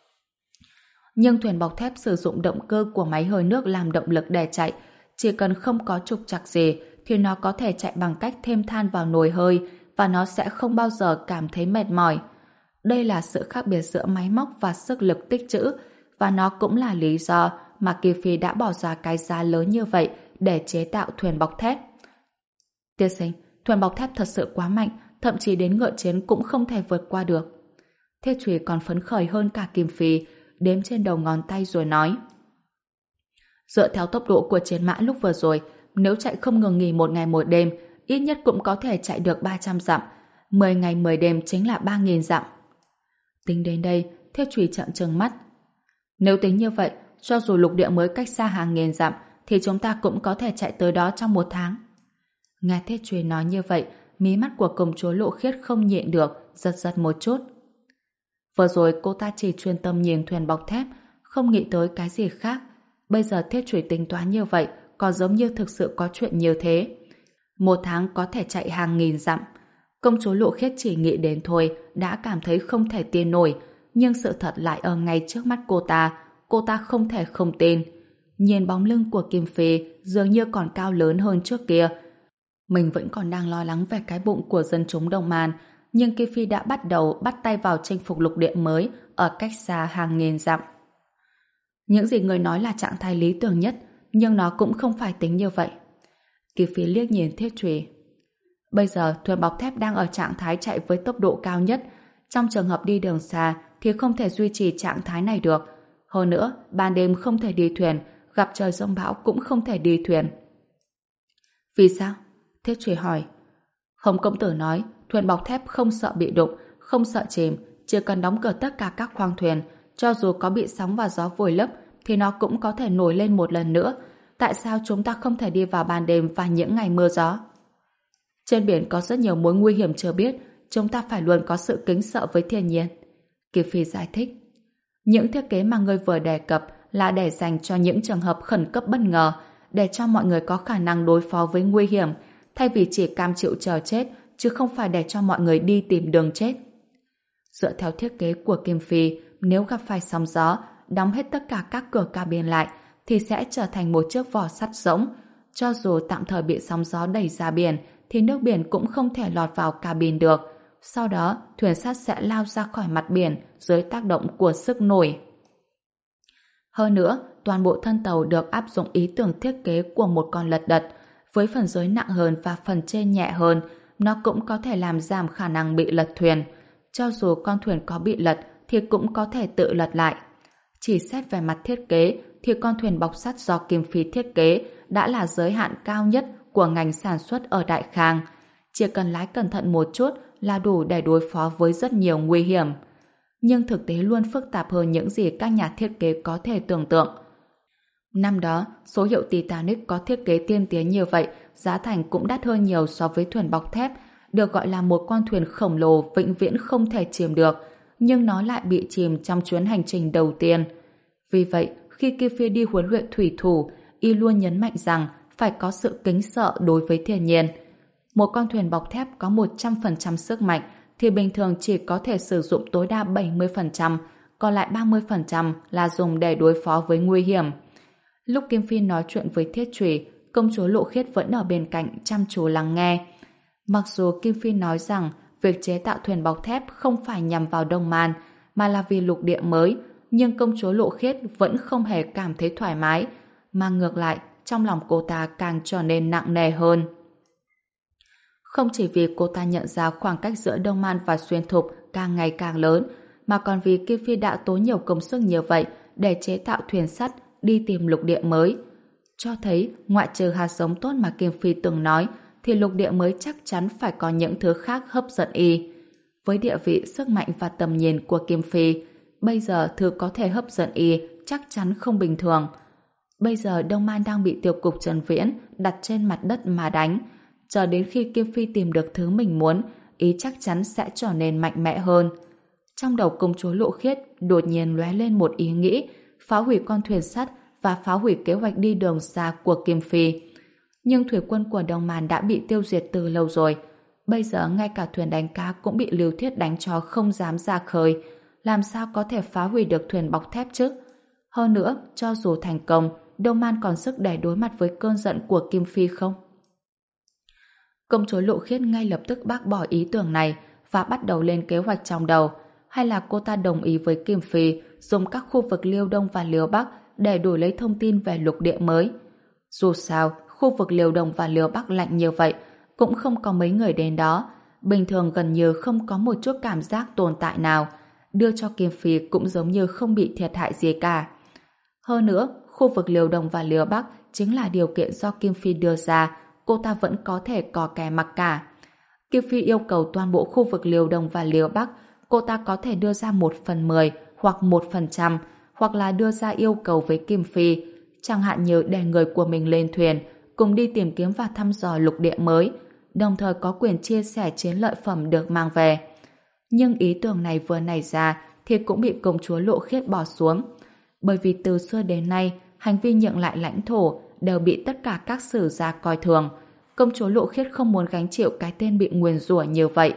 Nhưng thuyền bọc thép sử dụng động cơ của máy hơi nước làm động lực để chạy, chỉ cần không có trục trặc gì thì nó có thể chạy bằng cách thêm than vào nồi hơi và nó sẽ không bao giờ cảm thấy mệt mỏi. Đây là sự khác biệt giữa máy móc và sức lực tích trữ, và nó cũng là lý do mà Kỳ Phi đã bỏ ra cái giá lớn như vậy để chế tạo thuyền bọc thép. Tiên sinh, thuyền bọc thép thật sự quá mạnh, thậm chí đến ngựa chiến cũng không thể vượt qua được. Thiết Trùy còn phấn khởi hơn cả Kim Phi, đếm trên đầu ngón tay rồi nói. Dựa theo tốc độ của chiến mã lúc vừa rồi, nếu chạy không ngừng nghỉ một ngày một đêm, ít nhất cũng có thể chạy được ba trăm dặm. mười ngày mười đêm chính là ba nghìn dặm. Tính đến đây, Thiết Trùy trợn trừng mắt. Nếu tính như vậy, cho dù lục địa mới cách xa hàng nghìn dặm, thì chúng ta cũng có thể chạy tới đó trong một tháng. Nghe Thiết Trùy nói như vậy, mí mắt của công chúa Lộ Khiết không nhịn được, giật giật một chút. Vừa rồi cô ta chỉ chuyên tâm nhìn thuyền bọc thép, không nghĩ tới cái gì khác. Bây giờ Thiết Trùy tính toán như vậy, còn giống như thực sự có chuyện như thế. Một tháng có thể chạy hàng nghìn dặm. Công chúa Lộ Khiết chỉ nghĩ đến thôi, đã cảm thấy không thể tin nổi, nhưng sự thật lại ở ngay trước mắt cô ta, cô ta không thể không tin. Nhìn bóng lưng của Kim Phi dường như còn cao lớn hơn trước kia. Mình vẫn còn đang lo lắng về cái bụng của dân chúng Đông Man, nhưng Kim Phi đã bắt đầu bắt tay vào chinh phục lục địa mới ở cách xa hàng nghìn dặm. Những gì người nói là trạng thái lý tưởng nhất, nhưng nó cũng không phải tính như vậy. Kim Phi liếc nhìn Thiết Trùy. Bây giờ thuyền bọc thép đang ở trạng thái chạy với tốc độ cao nhất. Trong trường hợp đi đường xa thì không thể duy trì trạng thái này được. Hơn nữa, ban đêm không thể đi thuyền, gặp trời giông bão cũng không thể đi thuyền. Vì sao? Thiết Trùy hỏi. Hồng công tử nói, thuyền bọc thép không sợ bị đụng, không sợ chìm, chỉ cần đóng cửa tất cả các khoang thuyền, cho dù có bị sóng và gió vùi lấp thì nó cũng có thể nổi lên một lần nữa. tại sao chúng ta không thể đi vào ban đêm và những ngày mưa gió? Trên biển có rất nhiều mối nguy hiểm chưa biết, chúng ta phải luôn có sự kính sợ với thiên nhiên. Kim Phi giải thích. Những thiết kế mà ngươi vừa đề cập là để dành cho những trường hợp khẩn cấp bất ngờ, để cho mọi người có khả năng đối phó với nguy hiểm, thay vì chỉ cam chịu chờ chết, chứ không phải để cho mọi người đi tìm đường chết. Dựa theo thiết kế của Kim Phi, nếu gặp phải sóng gió, đóng hết tất cả các cửa cabin lại, thì sẽ trở thành một chiếc vỏ sắt rỗng. Cho dù tạm thời bị sóng gió đẩy ra biển, thì nước biển cũng không thể lọt vào cabin được. Sau đó, thuyền sắt sẽ lao ra khỏi mặt biển dưới tác động của sức nổi. Hơn nữa, toàn bộ thân tàu được áp dụng ý tưởng thiết kế của một con lật đật. Với phần dưới nặng hơn và phần trên nhẹ hơn, nó cũng có thể làm giảm khả năng bị lật thuyền. Cho dù con thuyền có bị lật, thì cũng có thể tự lật lại. Chỉ xét về mặt thiết kế, thì con thuyền bọc sắt do Kim Phi thiết kế đã là giới hạn cao nhất của ngành sản xuất ở Đại Khang. Chỉ cần lái cẩn thận một chút là đủ để đối phó với rất nhiều nguy hiểm. Nhưng thực tế luôn phức tạp hơn những gì các nhà thiết kế có thể tưởng tượng. Năm đó, số hiệu Titanic có thiết kế tiên tiến như vậy, giá thành cũng đắt hơn nhiều so với thuyền bọc thép, được gọi là một con thuyền khổng lồ vĩnh viễn không thể chìm được, nhưng nó lại bị chìm trong chuyến hành trình đầu tiên. Vì vậy, khi Kim Phi đi huấn luyện thủy thủ, y luôn nhấn mạnh rằng phải có sự kính sợ đối với thiên nhiên. Một con thuyền bọc thép có một trăm phần trăm sức mạnh thì bình thường chỉ có thể sử dụng tối đa bảy mươi phần trăm, còn lại ba mươi phần trăm là dùng để đối phó với nguy hiểm. Lúc Kim Phi nói chuyện với Thiết Trùy, công chúa Lộ Khiết vẫn ở bên cạnh chăm chú lắng nghe. Mặc dù Kim Phi nói rằng việc chế tạo thuyền bọc thép không phải nhằm vào Đông Man, mà là vì lục địa mới, nhưng công chúa Lộ Khiết vẫn không hề cảm thấy thoải mái, mà ngược lại, trong lòng cô ta càng trở nên nặng nề hơn. Không chỉ vì cô ta nhận ra khoảng cách giữa Đông Man và Xuyên Thục càng ngày càng lớn, mà còn vì Kim Phi đã tốn nhiều công sức như vậy để chế tạo thuyền sắt đi tìm lục địa mới. Cho thấy, ngoại trừ hạt giống tốt mà Kim Phi từng nói, thì lục địa mới chắc chắn phải có những thứ khác hấp dẫn y. Với địa vị, sức mạnh và tầm nhìn của Kim Phi, bây giờ thứ có thể hấp dẫn y chắc chắn không bình thường. Bây giờ Đông Man đang bị tiêu cục Trần Viễn đặt trên mặt đất mà đánh. Chờ đến khi Kim Phi tìm được thứ mình muốn, ý chắc chắn sẽ trở nên mạnh mẽ hơn. Trong đầu công chúa Lộ Khiết đột nhiên lóe lên một ý nghĩ, phá hủy con thuyền sắt và phá hủy kế hoạch đi đường xa của Kim Phi. Nhưng thủy quân của Đông Man đã bị tiêu diệt từ lâu rồi. Bây giờ ngay cả thuyền đánh cá cũng bị Lưu Thiết đánh cho không dám ra khơi. Làm sao có thể phá hủy được thuyền bọc thép chứ? Hơn nữa, cho dù thành công, Đông Man còn sức để đối mặt với cơn giận của Kim Phi không? Công chúa Lộ Khiết ngay lập tức bác bỏ ý tưởng này và bắt đầu lên kế hoạch trong đầu. Hay là cô ta đồng ý với Kim Phi dùng các khu vực Liêu Đông và Liêu Bắc để đổi lấy thông tin về lục địa mới? Dù sao, khu vực Liêu Đông và Liêu Bắc lạnh như vậy, cũng không có mấy người đến đó. Bình thường gần như không có một chút cảm giác tồn tại nào. Đưa cho Kim Phi cũng giống như không bị thiệt hại gì cả. Hơn nữa, khu vực Liêu Đông và Liêu Bắc chính là điều kiện do Kim Phi đưa ra, cô ta vẫn có thể cò kè mặc cả. Kim Phi yêu cầu toàn bộ khu vực Liêu Đông và Liêu Bắc, cô ta có thể đưa ra một phần mười hoặc một phần trăm, hoặc là đưa ra yêu cầu với Kim Phi, chẳng hạn như để người của mình lên thuyền, cùng đi tìm kiếm và thăm dò lục địa mới, đồng thời có quyền chia sẻ chiến lợi phẩm được mang về. Nhưng ý tưởng này vừa nảy ra thì cũng bị công chúa Lộ Khiết bỏ xuống, bởi vì từ xưa đến nay, hành vi nhượng lại lãnh thổ đều bị tất cả các sử gia coi thường. Công chúa Lộ Khiết không muốn gánh chịu cái tên bị nguyền rủa như vậy.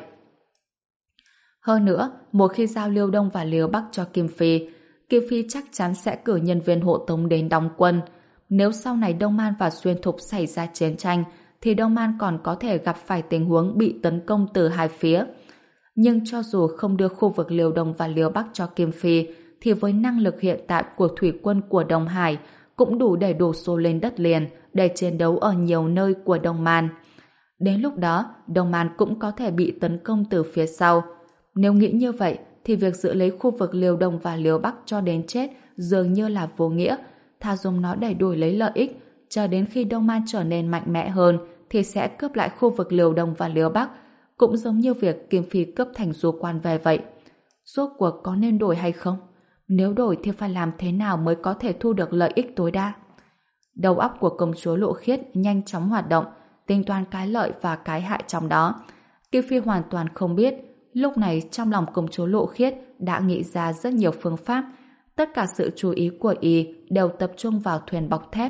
Hơn nữa, một khi giao Liêu Đông và Liêu Bắc cho Kim Phi, Kim Phi chắc chắn sẽ cử nhân viên hộ tống đến đóng quân. Nếu sau này Đông Man và Xuyên Thục xảy ra chiến tranh, thì Đông Man còn có thể gặp phải tình huống bị tấn công từ hai phía. Nhưng cho dù không đưa khu vực Liêu Đông và Liêu Bắc cho Kim Phi, thì với năng lực hiện tại của thủy quân của Đông Hải cũng đủ để đổ xô lên đất liền để chiến đấu ở nhiều nơi của Đông Man. Đến lúc đó, Đông Man cũng có thể bị tấn công từ phía sau. Nếu nghĩ như vậy, thì việc giữ lấy khu vực Liêu Đông và Liêu Bắc cho đến chết dường như là vô nghĩa, thà dùng nó để đổi lấy lợi ích, chờ đến khi Đông Man trở nên mạnh mẽ hơn thì sẽ cướp lại khu vực Liêu Đông và Liêu Bắc, cũng giống như việc Kim Phi cướp thành Du Quan về vậy. Rốt cuộc có nên đổi hay không? Nếu đổi thì phải làm thế nào mới có thể thu được lợi ích tối đa? Đầu óc của công chúa Lộ Khiết nhanh chóng hoạt động, tính toán cái lợi và cái hại trong đó. Kim Phi hoàn toàn không biết, lúc này trong lòng công chúa Lộ Khiết đã nghĩ ra rất nhiều phương pháp. Tất cả sự chú ý của y đều tập trung vào thuyền bọc thép.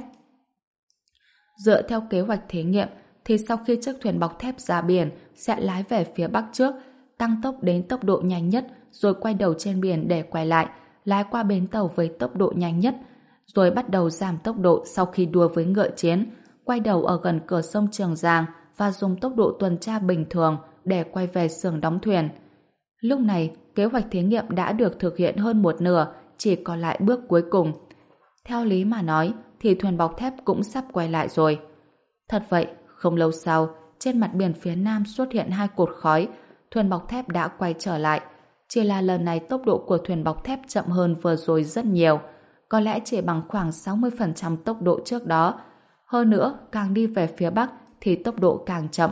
Dựa theo kế hoạch thí nghiệm, thì sau khi chiếc thuyền bọc thép ra biển sẽ lái về phía bắc trước, tăng tốc đến tốc độ nhanh nhất, rồi quay đầu trên biển để quay lại, lái qua bến tàu với tốc độ nhanh nhất, rồi bắt đầu giảm tốc độ sau khi đua với ngựa chiến, quay đầu ở gần cửa sông Trường Giang và dùng tốc độ tuần tra bình thường để quay về xưởng đóng thuyền. Lúc này, kế hoạch thí nghiệm đã được thực hiện hơn một nửa, chỉ còn lại bước cuối cùng. Theo lý mà nói, thì thuyền bọc thép cũng sắp quay lại rồi. Thật vậy, không lâu sau, trên mặt biển phía nam xuất hiện hai cột khói, thuyền bọc thép đã quay trở lại. Chỉ là lần này tốc độ của thuyền bọc thép chậm hơn vừa rồi rất nhiều, có lẽ chỉ bằng khoảng sáu mươi phần trăm tốc độ trước đó. Hơn nữa, càng đi về phía bắc thì tốc độ càng chậm.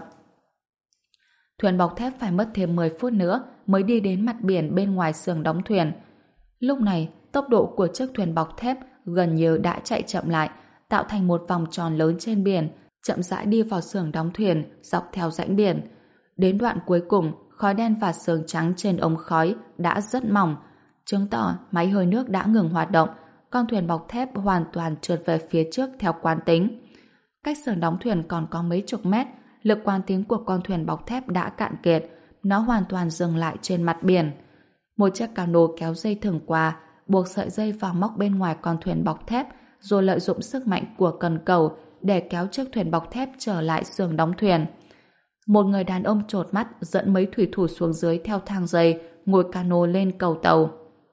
Thuyền bọc thép phải mất thêm mười phút nữa mới đi đến mặt biển bên ngoài xưởng đóng thuyền. Lúc này, tốc độ của chiếc thuyền bọc thép gần như đã chạy chậm lại, tạo thành một vòng tròn lớn trên biển, chậm rãi đi vào xưởng đóng thuyền dọc theo rãnh biển. Đến đoạn cuối cùng, khói đen và sương trắng trên ống khói đã rất mỏng, chứng tỏ máy hơi nước đã ngừng hoạt động, con thuyền bọc thép hoàn toàn trượt về phía trước theo quán tính. Cách xưởng đóng thuyền còn có mấy chục mét, lực quán tính của con thuyền bọc thép đã cạn kiệt, nó hoàn toàn dừng lại trên mặt biển. Một chiếc cano kéo dây thừng qua, buộc sợi dây vào móc bên ngoài con thuyền bọc thép, rồi lợi dụng sức mạnh của cần cầu để kéo chiếc thuyền bọc thép trở lại xưởng đóng thuyền. Một người đàn ông chột mắt dẫn mấy thủy thủ xuống dưới theo thang dây, ngồi cano lên cầu tàu.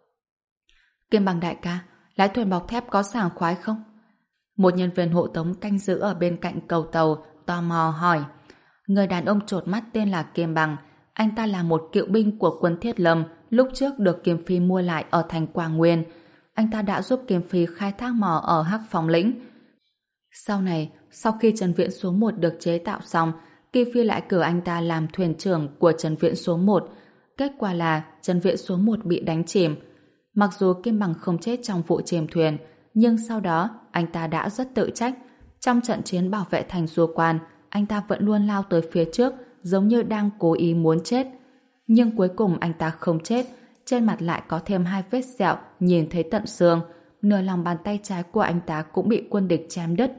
Kim Bằng đại ca, lái thuyền bọc thép có sảng khoái không? Một nhân viên hộ tống canh giữ ở bên cạnh cầu tàu tò mò hỏi. Người đàn ông chột mắt tên là Kim Bằng, anh ta là một cựu binh của quân Thiết Lâm, lúc trước được Kim Phi mua lại ở thành Quang Nguyên. Anh ta đã giúp Kim Phi khai thác mỏ ở Hắc Phong lĩnh. Sau này, sau khi Trần Viện số một được chế tạo xong, Kim Phi lại cử anh ta làm thuyền trưởng của Trần Viện số một. Kết quả là Trần Viện số một bị đánh chìm. Mặc dù Kim Bằng không chết trong vụ chìm thuyền, nhưng sau đó anh ta đã rất tự trách. Trong trận chiến bảo vệ thành Du Quan, anh ta vẫn luôn lao tới phía trước, giống như đang cố ý muốn chết. Nhưng cuối cùng anh ta không chết, trên mặt lại có thêm hai vết sẹo nhìn thấy tận xương, nửa lòng bàn tay trái của anh ta cũng bị quân địch chém đứt.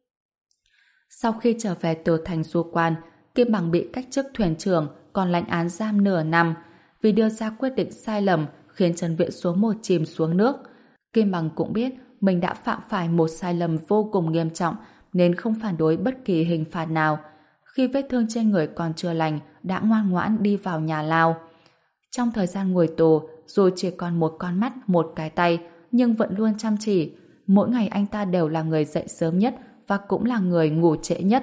Sau khi trở về từ thành Du Quan, Kim Bằng bị cách chức thuyền trưởng, còn lãnh án giam nửa năm vì đưa ra quyết định sai lầm khiến Trần Viện số một chìm xuống nước. Kim Bằng cũng biết mình đã phạm phải một sai lầm vô cùng nghiêm trọng nên không phản đối bất kỳ hình phạt nào. Khi vết thương trên người còn chưa lành, đã ngoan ngoãn đi vào nhà lao. Trong thời gian ngồi tù, dù chỉ còn một con mắt, một cái tay, nhưng vẫn luôn chăm chỉ. Mỗi ngày anh ta đều là người dậy sớm nhất và cũng là người ngủ trễ nhất.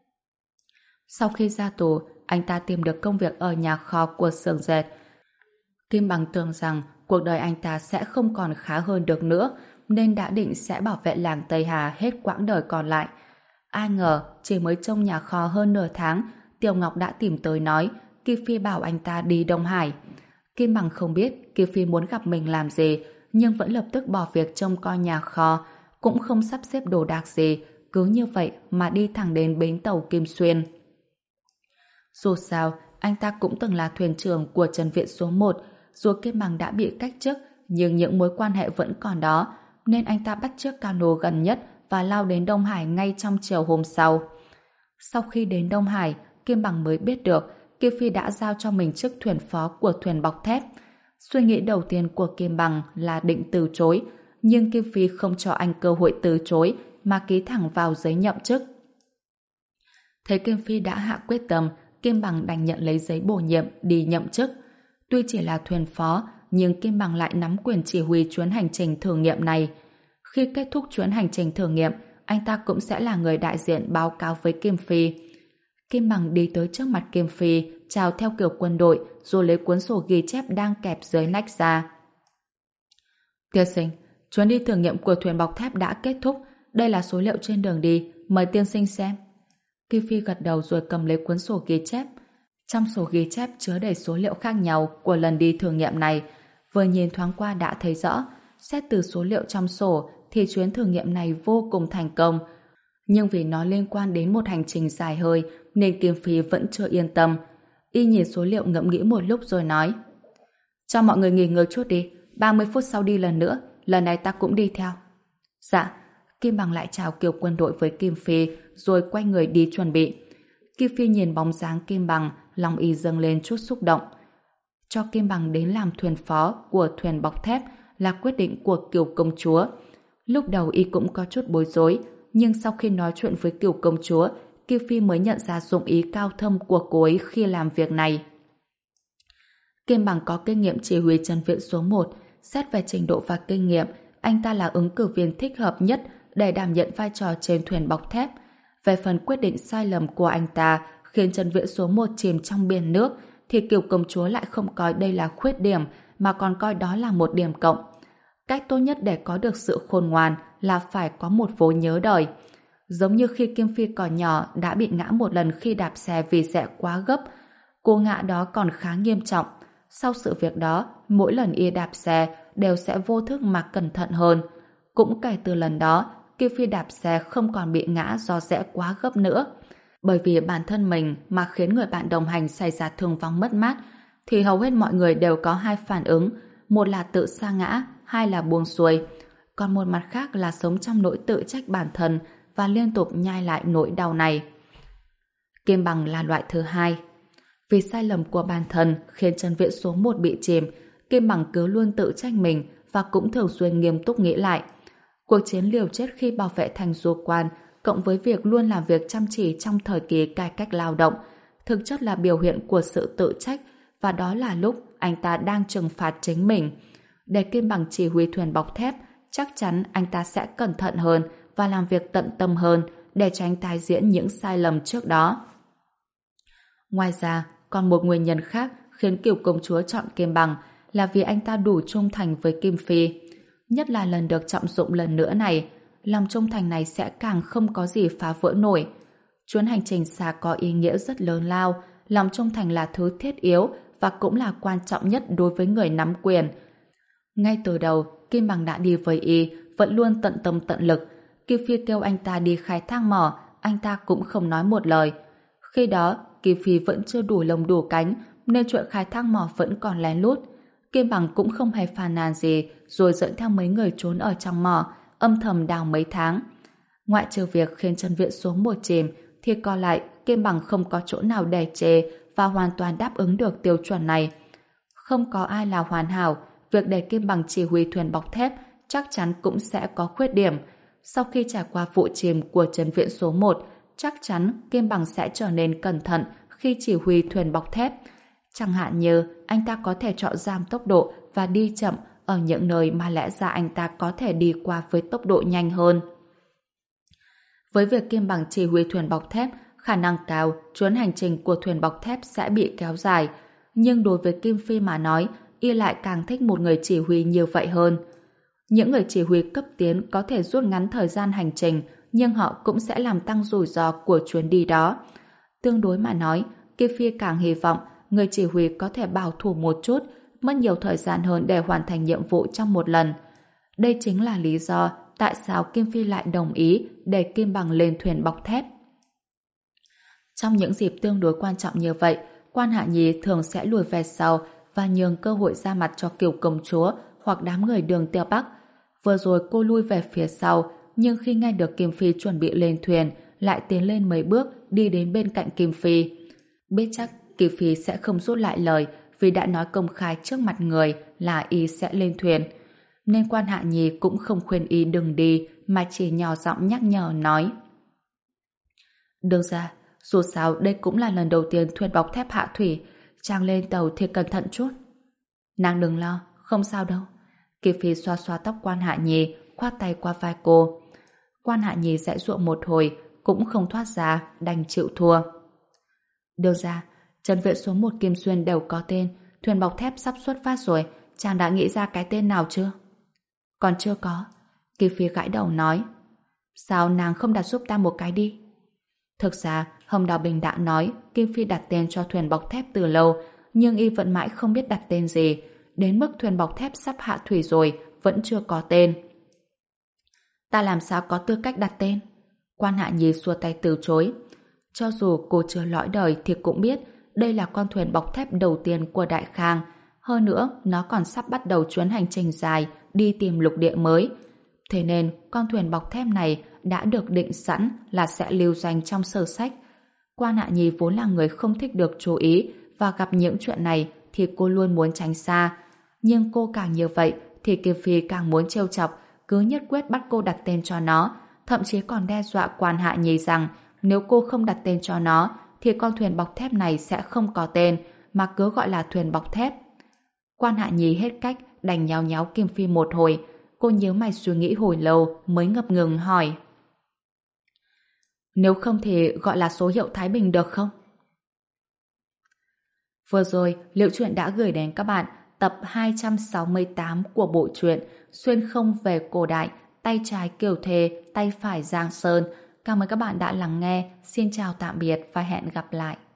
Sau khi ra tù, anh ta tìm được công việc ở nhà kho của xưởng dệt. Kim Bằng tưởng rằng cuộc đời anh ta sẽ không còn khá hơn được nữa, nên đã định sẽ bảo vệ làng Tây Hà hết quãng đời còn lại. Ai ngờ, chỉ mới trông nhà kho hơn nửa tháng, Tiểu Ngọc đã tìm tới nói Kim Phi bảo anh ta đi Đông Hải. Kim Bằng không biết Kim Phi muốn gặp mình làm gì, nhưng vẫn lập tức bỏ việc trông coi nhà kho, cũng không sắp xếp đồ đạc gì, cứ như vậy mà đi thẳng đến bến tàu Kim Xuyên. Dù sao, anh ta cũng từng là thuyền trưởng của Trần Viện số một, dù Kim Bằng đã bị cách chức, nhưng những mối quan hệ vẫn còn đó, nên anh ta bắt chiếc cano gần nhất và lao đến Đông Hải ngay trong chiều hôm sau. Sau khi đến Đông Hải, Kim Bằng mới biết được Kim Phi đã giao cho mình chức thuyền phó của thuyền bọc thép. Suy nghĩ đầu tiên của Kim Bằng là định từ chối, nhưng Kim Phi không cho anh cơ hội từ chối mà ký thẳng vào giấy nhậm chức. Thấy Kim Phi đã hạ quyết tâm, Kim Bằng đành nhận lấy giấy bổ nhiệm đi nhậm chức. Tuy chỉ là thuyền phó, nhưng Kim Bằng lại nắm quyền chỉ huy chuyến hành trình thử nghiệm này. Khi kết thúc chuyến hành trình thử nghiệm, anh ta cũng sẽ là người đại diện báo cáo với Kim Phi. Kim Bằng đi tới trước mặt Kim Phi, chào theo kiểu quân đội, rồi lấy cuốn sổ ghi chép đang kẹp dưới nách ra. Tiên sinh, chuyến đi thử nghiệm của thuyền bọc thép đã kết thúc. Đây là số liệu trên đường đi, mời tiên sinh xem. Kim Phi gật đầu rồi cầm lấy cuốn sổ ghi chép. Trong sổ ghi chép chứa đầy số liệu khác nhau của lần đi thử nghiệm này. Vừa nhìn thoáng qua đã thấy rõ, xét từ số liệu trong sổ thì chuyến thử nghiệm này vô cùng thành công. Nhưng vì nó liên quan đến một hành trình dài hơi nên Kim Phi vẫn chưa yên tâm. Y nhìn số liệu ngẫm nghĩ một lúc rồi nói: cho mọi người nghỉ ngơi chút đi, ba mươi phút sau đi lần nữa, lần này ta cũng đi theo. Dạ. Kim Bằng lại chào kiểu quân đội với Kim Phi rồi quay người đi chuẩn bị. Kim Phi nhìn bóng dáng Kim Bằng, lòng y dâng lên chút xúc động. Cho Kim Bằng đến làm thuyền phó của thuyền bọc thép là quyết định của Kiều công chúa. Lúc đầu y cũng có chút bối rối, nhưng sau khi nói chuyện với Kiều công chúa, Kim Phi mới nhận ra dụng ý cao thâm của cô ấy khi làm việc này. Kim Bằng có kinh nghiệm chỉ huy chân viện số một, xét về trình độ và kinh nghiệm, anh ta là ứng cử viên thích hợp nhất để đảm nhận vai trò trên thuyền bọc thép. Về phần quyết định sai lầm của anh ta khiến chân viện số một chìm trong biển nước, thì Kiều công chúa lại không coi đây là khuyết điểm mà còn coi đó là một điểm cộng. Cách tốt nhất để có được sự khôn ngoan là phải có một vố nhớ đời. Giống như khi Kim Phi còn nhỏ đã bị ngã một lần khi đạp xe vì rẽ quá gấp. Cú ngã đó còn khá nghiêm trọng. Sau sự việc đó, mỗi lần y đạp xe đều sẽ vô thức mà cẩn thận hơn. Cũng kể từ lần đó, Kim Phi đạp xe không còn bị ngã do rẽ quá gấp nữa. Bởi vì bản thân mình mà khiến người bạn đồng hành xảy ra thương vong mất mát, thì hầu hết mọi người đều có hai phản ứng. Một là tự sa ngã, hai là buông xuôi. Còn một mặt khác là sống trong nỗi tự trách bản thân và liên tục nhai lại nỗi đau này. Kim Bằng là loại thứ hai. Vì sai lầm của bản thân khiến chân viện số một bị chìm, Kim Bằng cứ luôn tự trách mình và cũng thường xuyên nghiêm túc nghĩ lại. Cuộc chiến liều chết khi bảo vệ thành du quan cộng với việc luôn làm việc chăm chỉ trong thời kỳ cải cách lao động thực chất là biểu hiện của sự tự trách, và đó là lúc anh ta đang trừng phạt chính mình. Để Kim Bằng chỉ huy thuyền bọc thép, chắc chắn anh ta sẽ cẩn thận hơn và làm việc tận tâm hơn để tránh tái diễn những sai lầm trước đó. Ngoài ra, còn một nguyên nhân khác khiến Kiều công chúa chọn Kim Bằng là vì anh ta đủ trung thành với Kim Phi. Nhất là lần được trọng dụng lần nữa này, lòng trung thành này sẽ càng không có gì phá vỡ nổi. Chuyến hành trình xa có ý nghĩa rất lớn lao, lòng trung thành là thứ thiết yếu và cũng là quan trọng nhất đối với người nắm quyền. Ngay từ đầu, Kim Bằng đã đi với y, vẫn luôn tận tâm tận lực. Kim Phi kêu anh ta đi khai thác mỏ, anh ta cũng không nói một lời. Khi đó, Kim Phi vẫn chưa đủ lông đủ cánh, nên chuyện khai thác mỏ vẫn còn lén lút. Kim Bằng cũng không hề phàn nàn gì, rồi dẫn theo mấy người trốn ở trong mỏ, âm thầm đào mấy tháng. Ngoại trừ việc khiến chân viện số một chìm, thì còn lại Kim Bằng không có chỗ nào để chê và hoàn toàn đáp ứng được tiêu chuẩn này. Không có ai là hoàn hảo, việc để Kim Bằng chỉ huy thuyền bọc thép chắc chắn cũng sẽ có khuyết điểm. Sau khi trải qua vụ chìm của chân viện số một, chắc chắn Kim Bằng sẽ trở nên cẩn thận khi chỉ huy thuyền bọc thép. Chẳng hạn như anh ta có thể chọn giảm tốc độ và đi chậm ở những nơi mà lẽ ra anh ta có thể đi qua với tốc độ nhanh hơn. Với việc Kim Bằng chỉ huy thuyền bọc thép, khả năng cao chuyến hành trình của thuyền bọc thép sẽ bị kéo dài. Nhưng đối với Kim Phi mà nói, y lại càng thích một người chỉ huy như vậy hơn. Những người chỉ huy cấp tiến có thể rút ngắn thời gian hành trình, nhưng họ cũng sẽ làm tăng rủi ro của chuyến đi đó. Tương đối mà nói, Kim Phi càng hy vọng người chỉ huy có thể bảo thủ một chút, mất nhiều thời gian hơn để hoàn thành nhiệm vụ trong một lần. Đây chính là lý do tại sao Kim Phi lại đồng ý để Kim Bằng lên thuyền bọc thép. Trong những dịp tương đối quan trọng như vậy, Quan Hạ Nhi thường sẽ lùi về sau và nhường cơ hội ra mặt cho Kiều công chúa hoặc đám người Đường Tiêu Bắc. Vừa rồi cô lui về phía sau, nhưng khi nghe được Kim Phi chuẩn bị lên thuyền, lại tiến lên mấy bước đi đến bên cạnh Kim Phi. Biết chắc Kim Phi sẽ không rút lại lời vì đã nói công khai trước mặt người là y sẽ lên thuyền. Nên Quan Hạ Nhi cũng không khuyên y đừng đi mà chỉ nhỏ giọng nhắc nhở nói: Đường ra, dù sao đây cũng là lần đầu tiên thuyền bọc thép hạ thủy, chàng lên tàu thì cẩn thận chút. Nàng đừng lo, không sao đâu. Kim Phi xoa xoa tóc Quan Hạ Nhi, khoát tay qua vai cô. Quan Hạ Nhi giãy giụa một hồi, cũng không thoát ra, đành chịu thua. Đường ra, trần viện số một Kim Xuyên đều có tên, thuyền bọc thép sắp xuất phát rồi, chàng đã nghĩ ra cái tên nào chưa? Còn chưa có. Kim Phi gãi đầu nói: Sao nàng không đặt giúp ta một cái đi? Thực ra, Hồng Đào Bình đã nói Kim Phi đặt tên cho thuyền bọc thép từ lâu, nhưng y vẫn mãi không biết đặt tên gì, đến mức thuyền bọc thép sắp hạ thủy rồi vẫn chưa có tên. Ta làm sao có tư cách đặt tên? Quan Hạ Nhi xua tay từ chối. Cho dù cô chưa lõi đời thì cũng biết đây là con thuyền bọc thép đầu tiên của Đại Khang. Hơn nữa, nó còn sắp bắt đầu chuyến hành trình dài đi tìm lục địa mới. Thế nên, con thuyền bọc thép này đã được định sẵn là sẽ lưu danh trong sử sách. Quan Hạ Nhi vốn là người không thích được chú ý và gặp những chuyện này thì cô luôn muốn tránh xa. Nhưng cô càng như vậy thì Kiều Phi càng muốn trêu chọc, cứ nhất quyết bắt cô đặt tên cho nó, thậm chí còn đe dọa Quan Hạ Nhi rằng nếu cô không đặt tên cho nó thì con thuyền bọc thép này sẽ không có tên mà cứ gọi là thuyền bọc thép. Quan Hạ Nhi hết cách đành nhéo nhéo Kim Phi một hồi. Cô nhíu mày suy nghĩ hồi lâu mới ngập ngừng hỏi: nếu không thì gọi là số hiệu Thái Bình được không? Vừa rồi, Liệu Truyện đã gửi đến các bạn tập hai trăm sáu mươi tám của bộ truyện Xuyên không về cổ đại, tay trái Kiều Thề, tay phải Giang Sơn. Cảm ơn các bạn đã lắng nghe. Xin chào tạm biệt và hẹn gặp lại.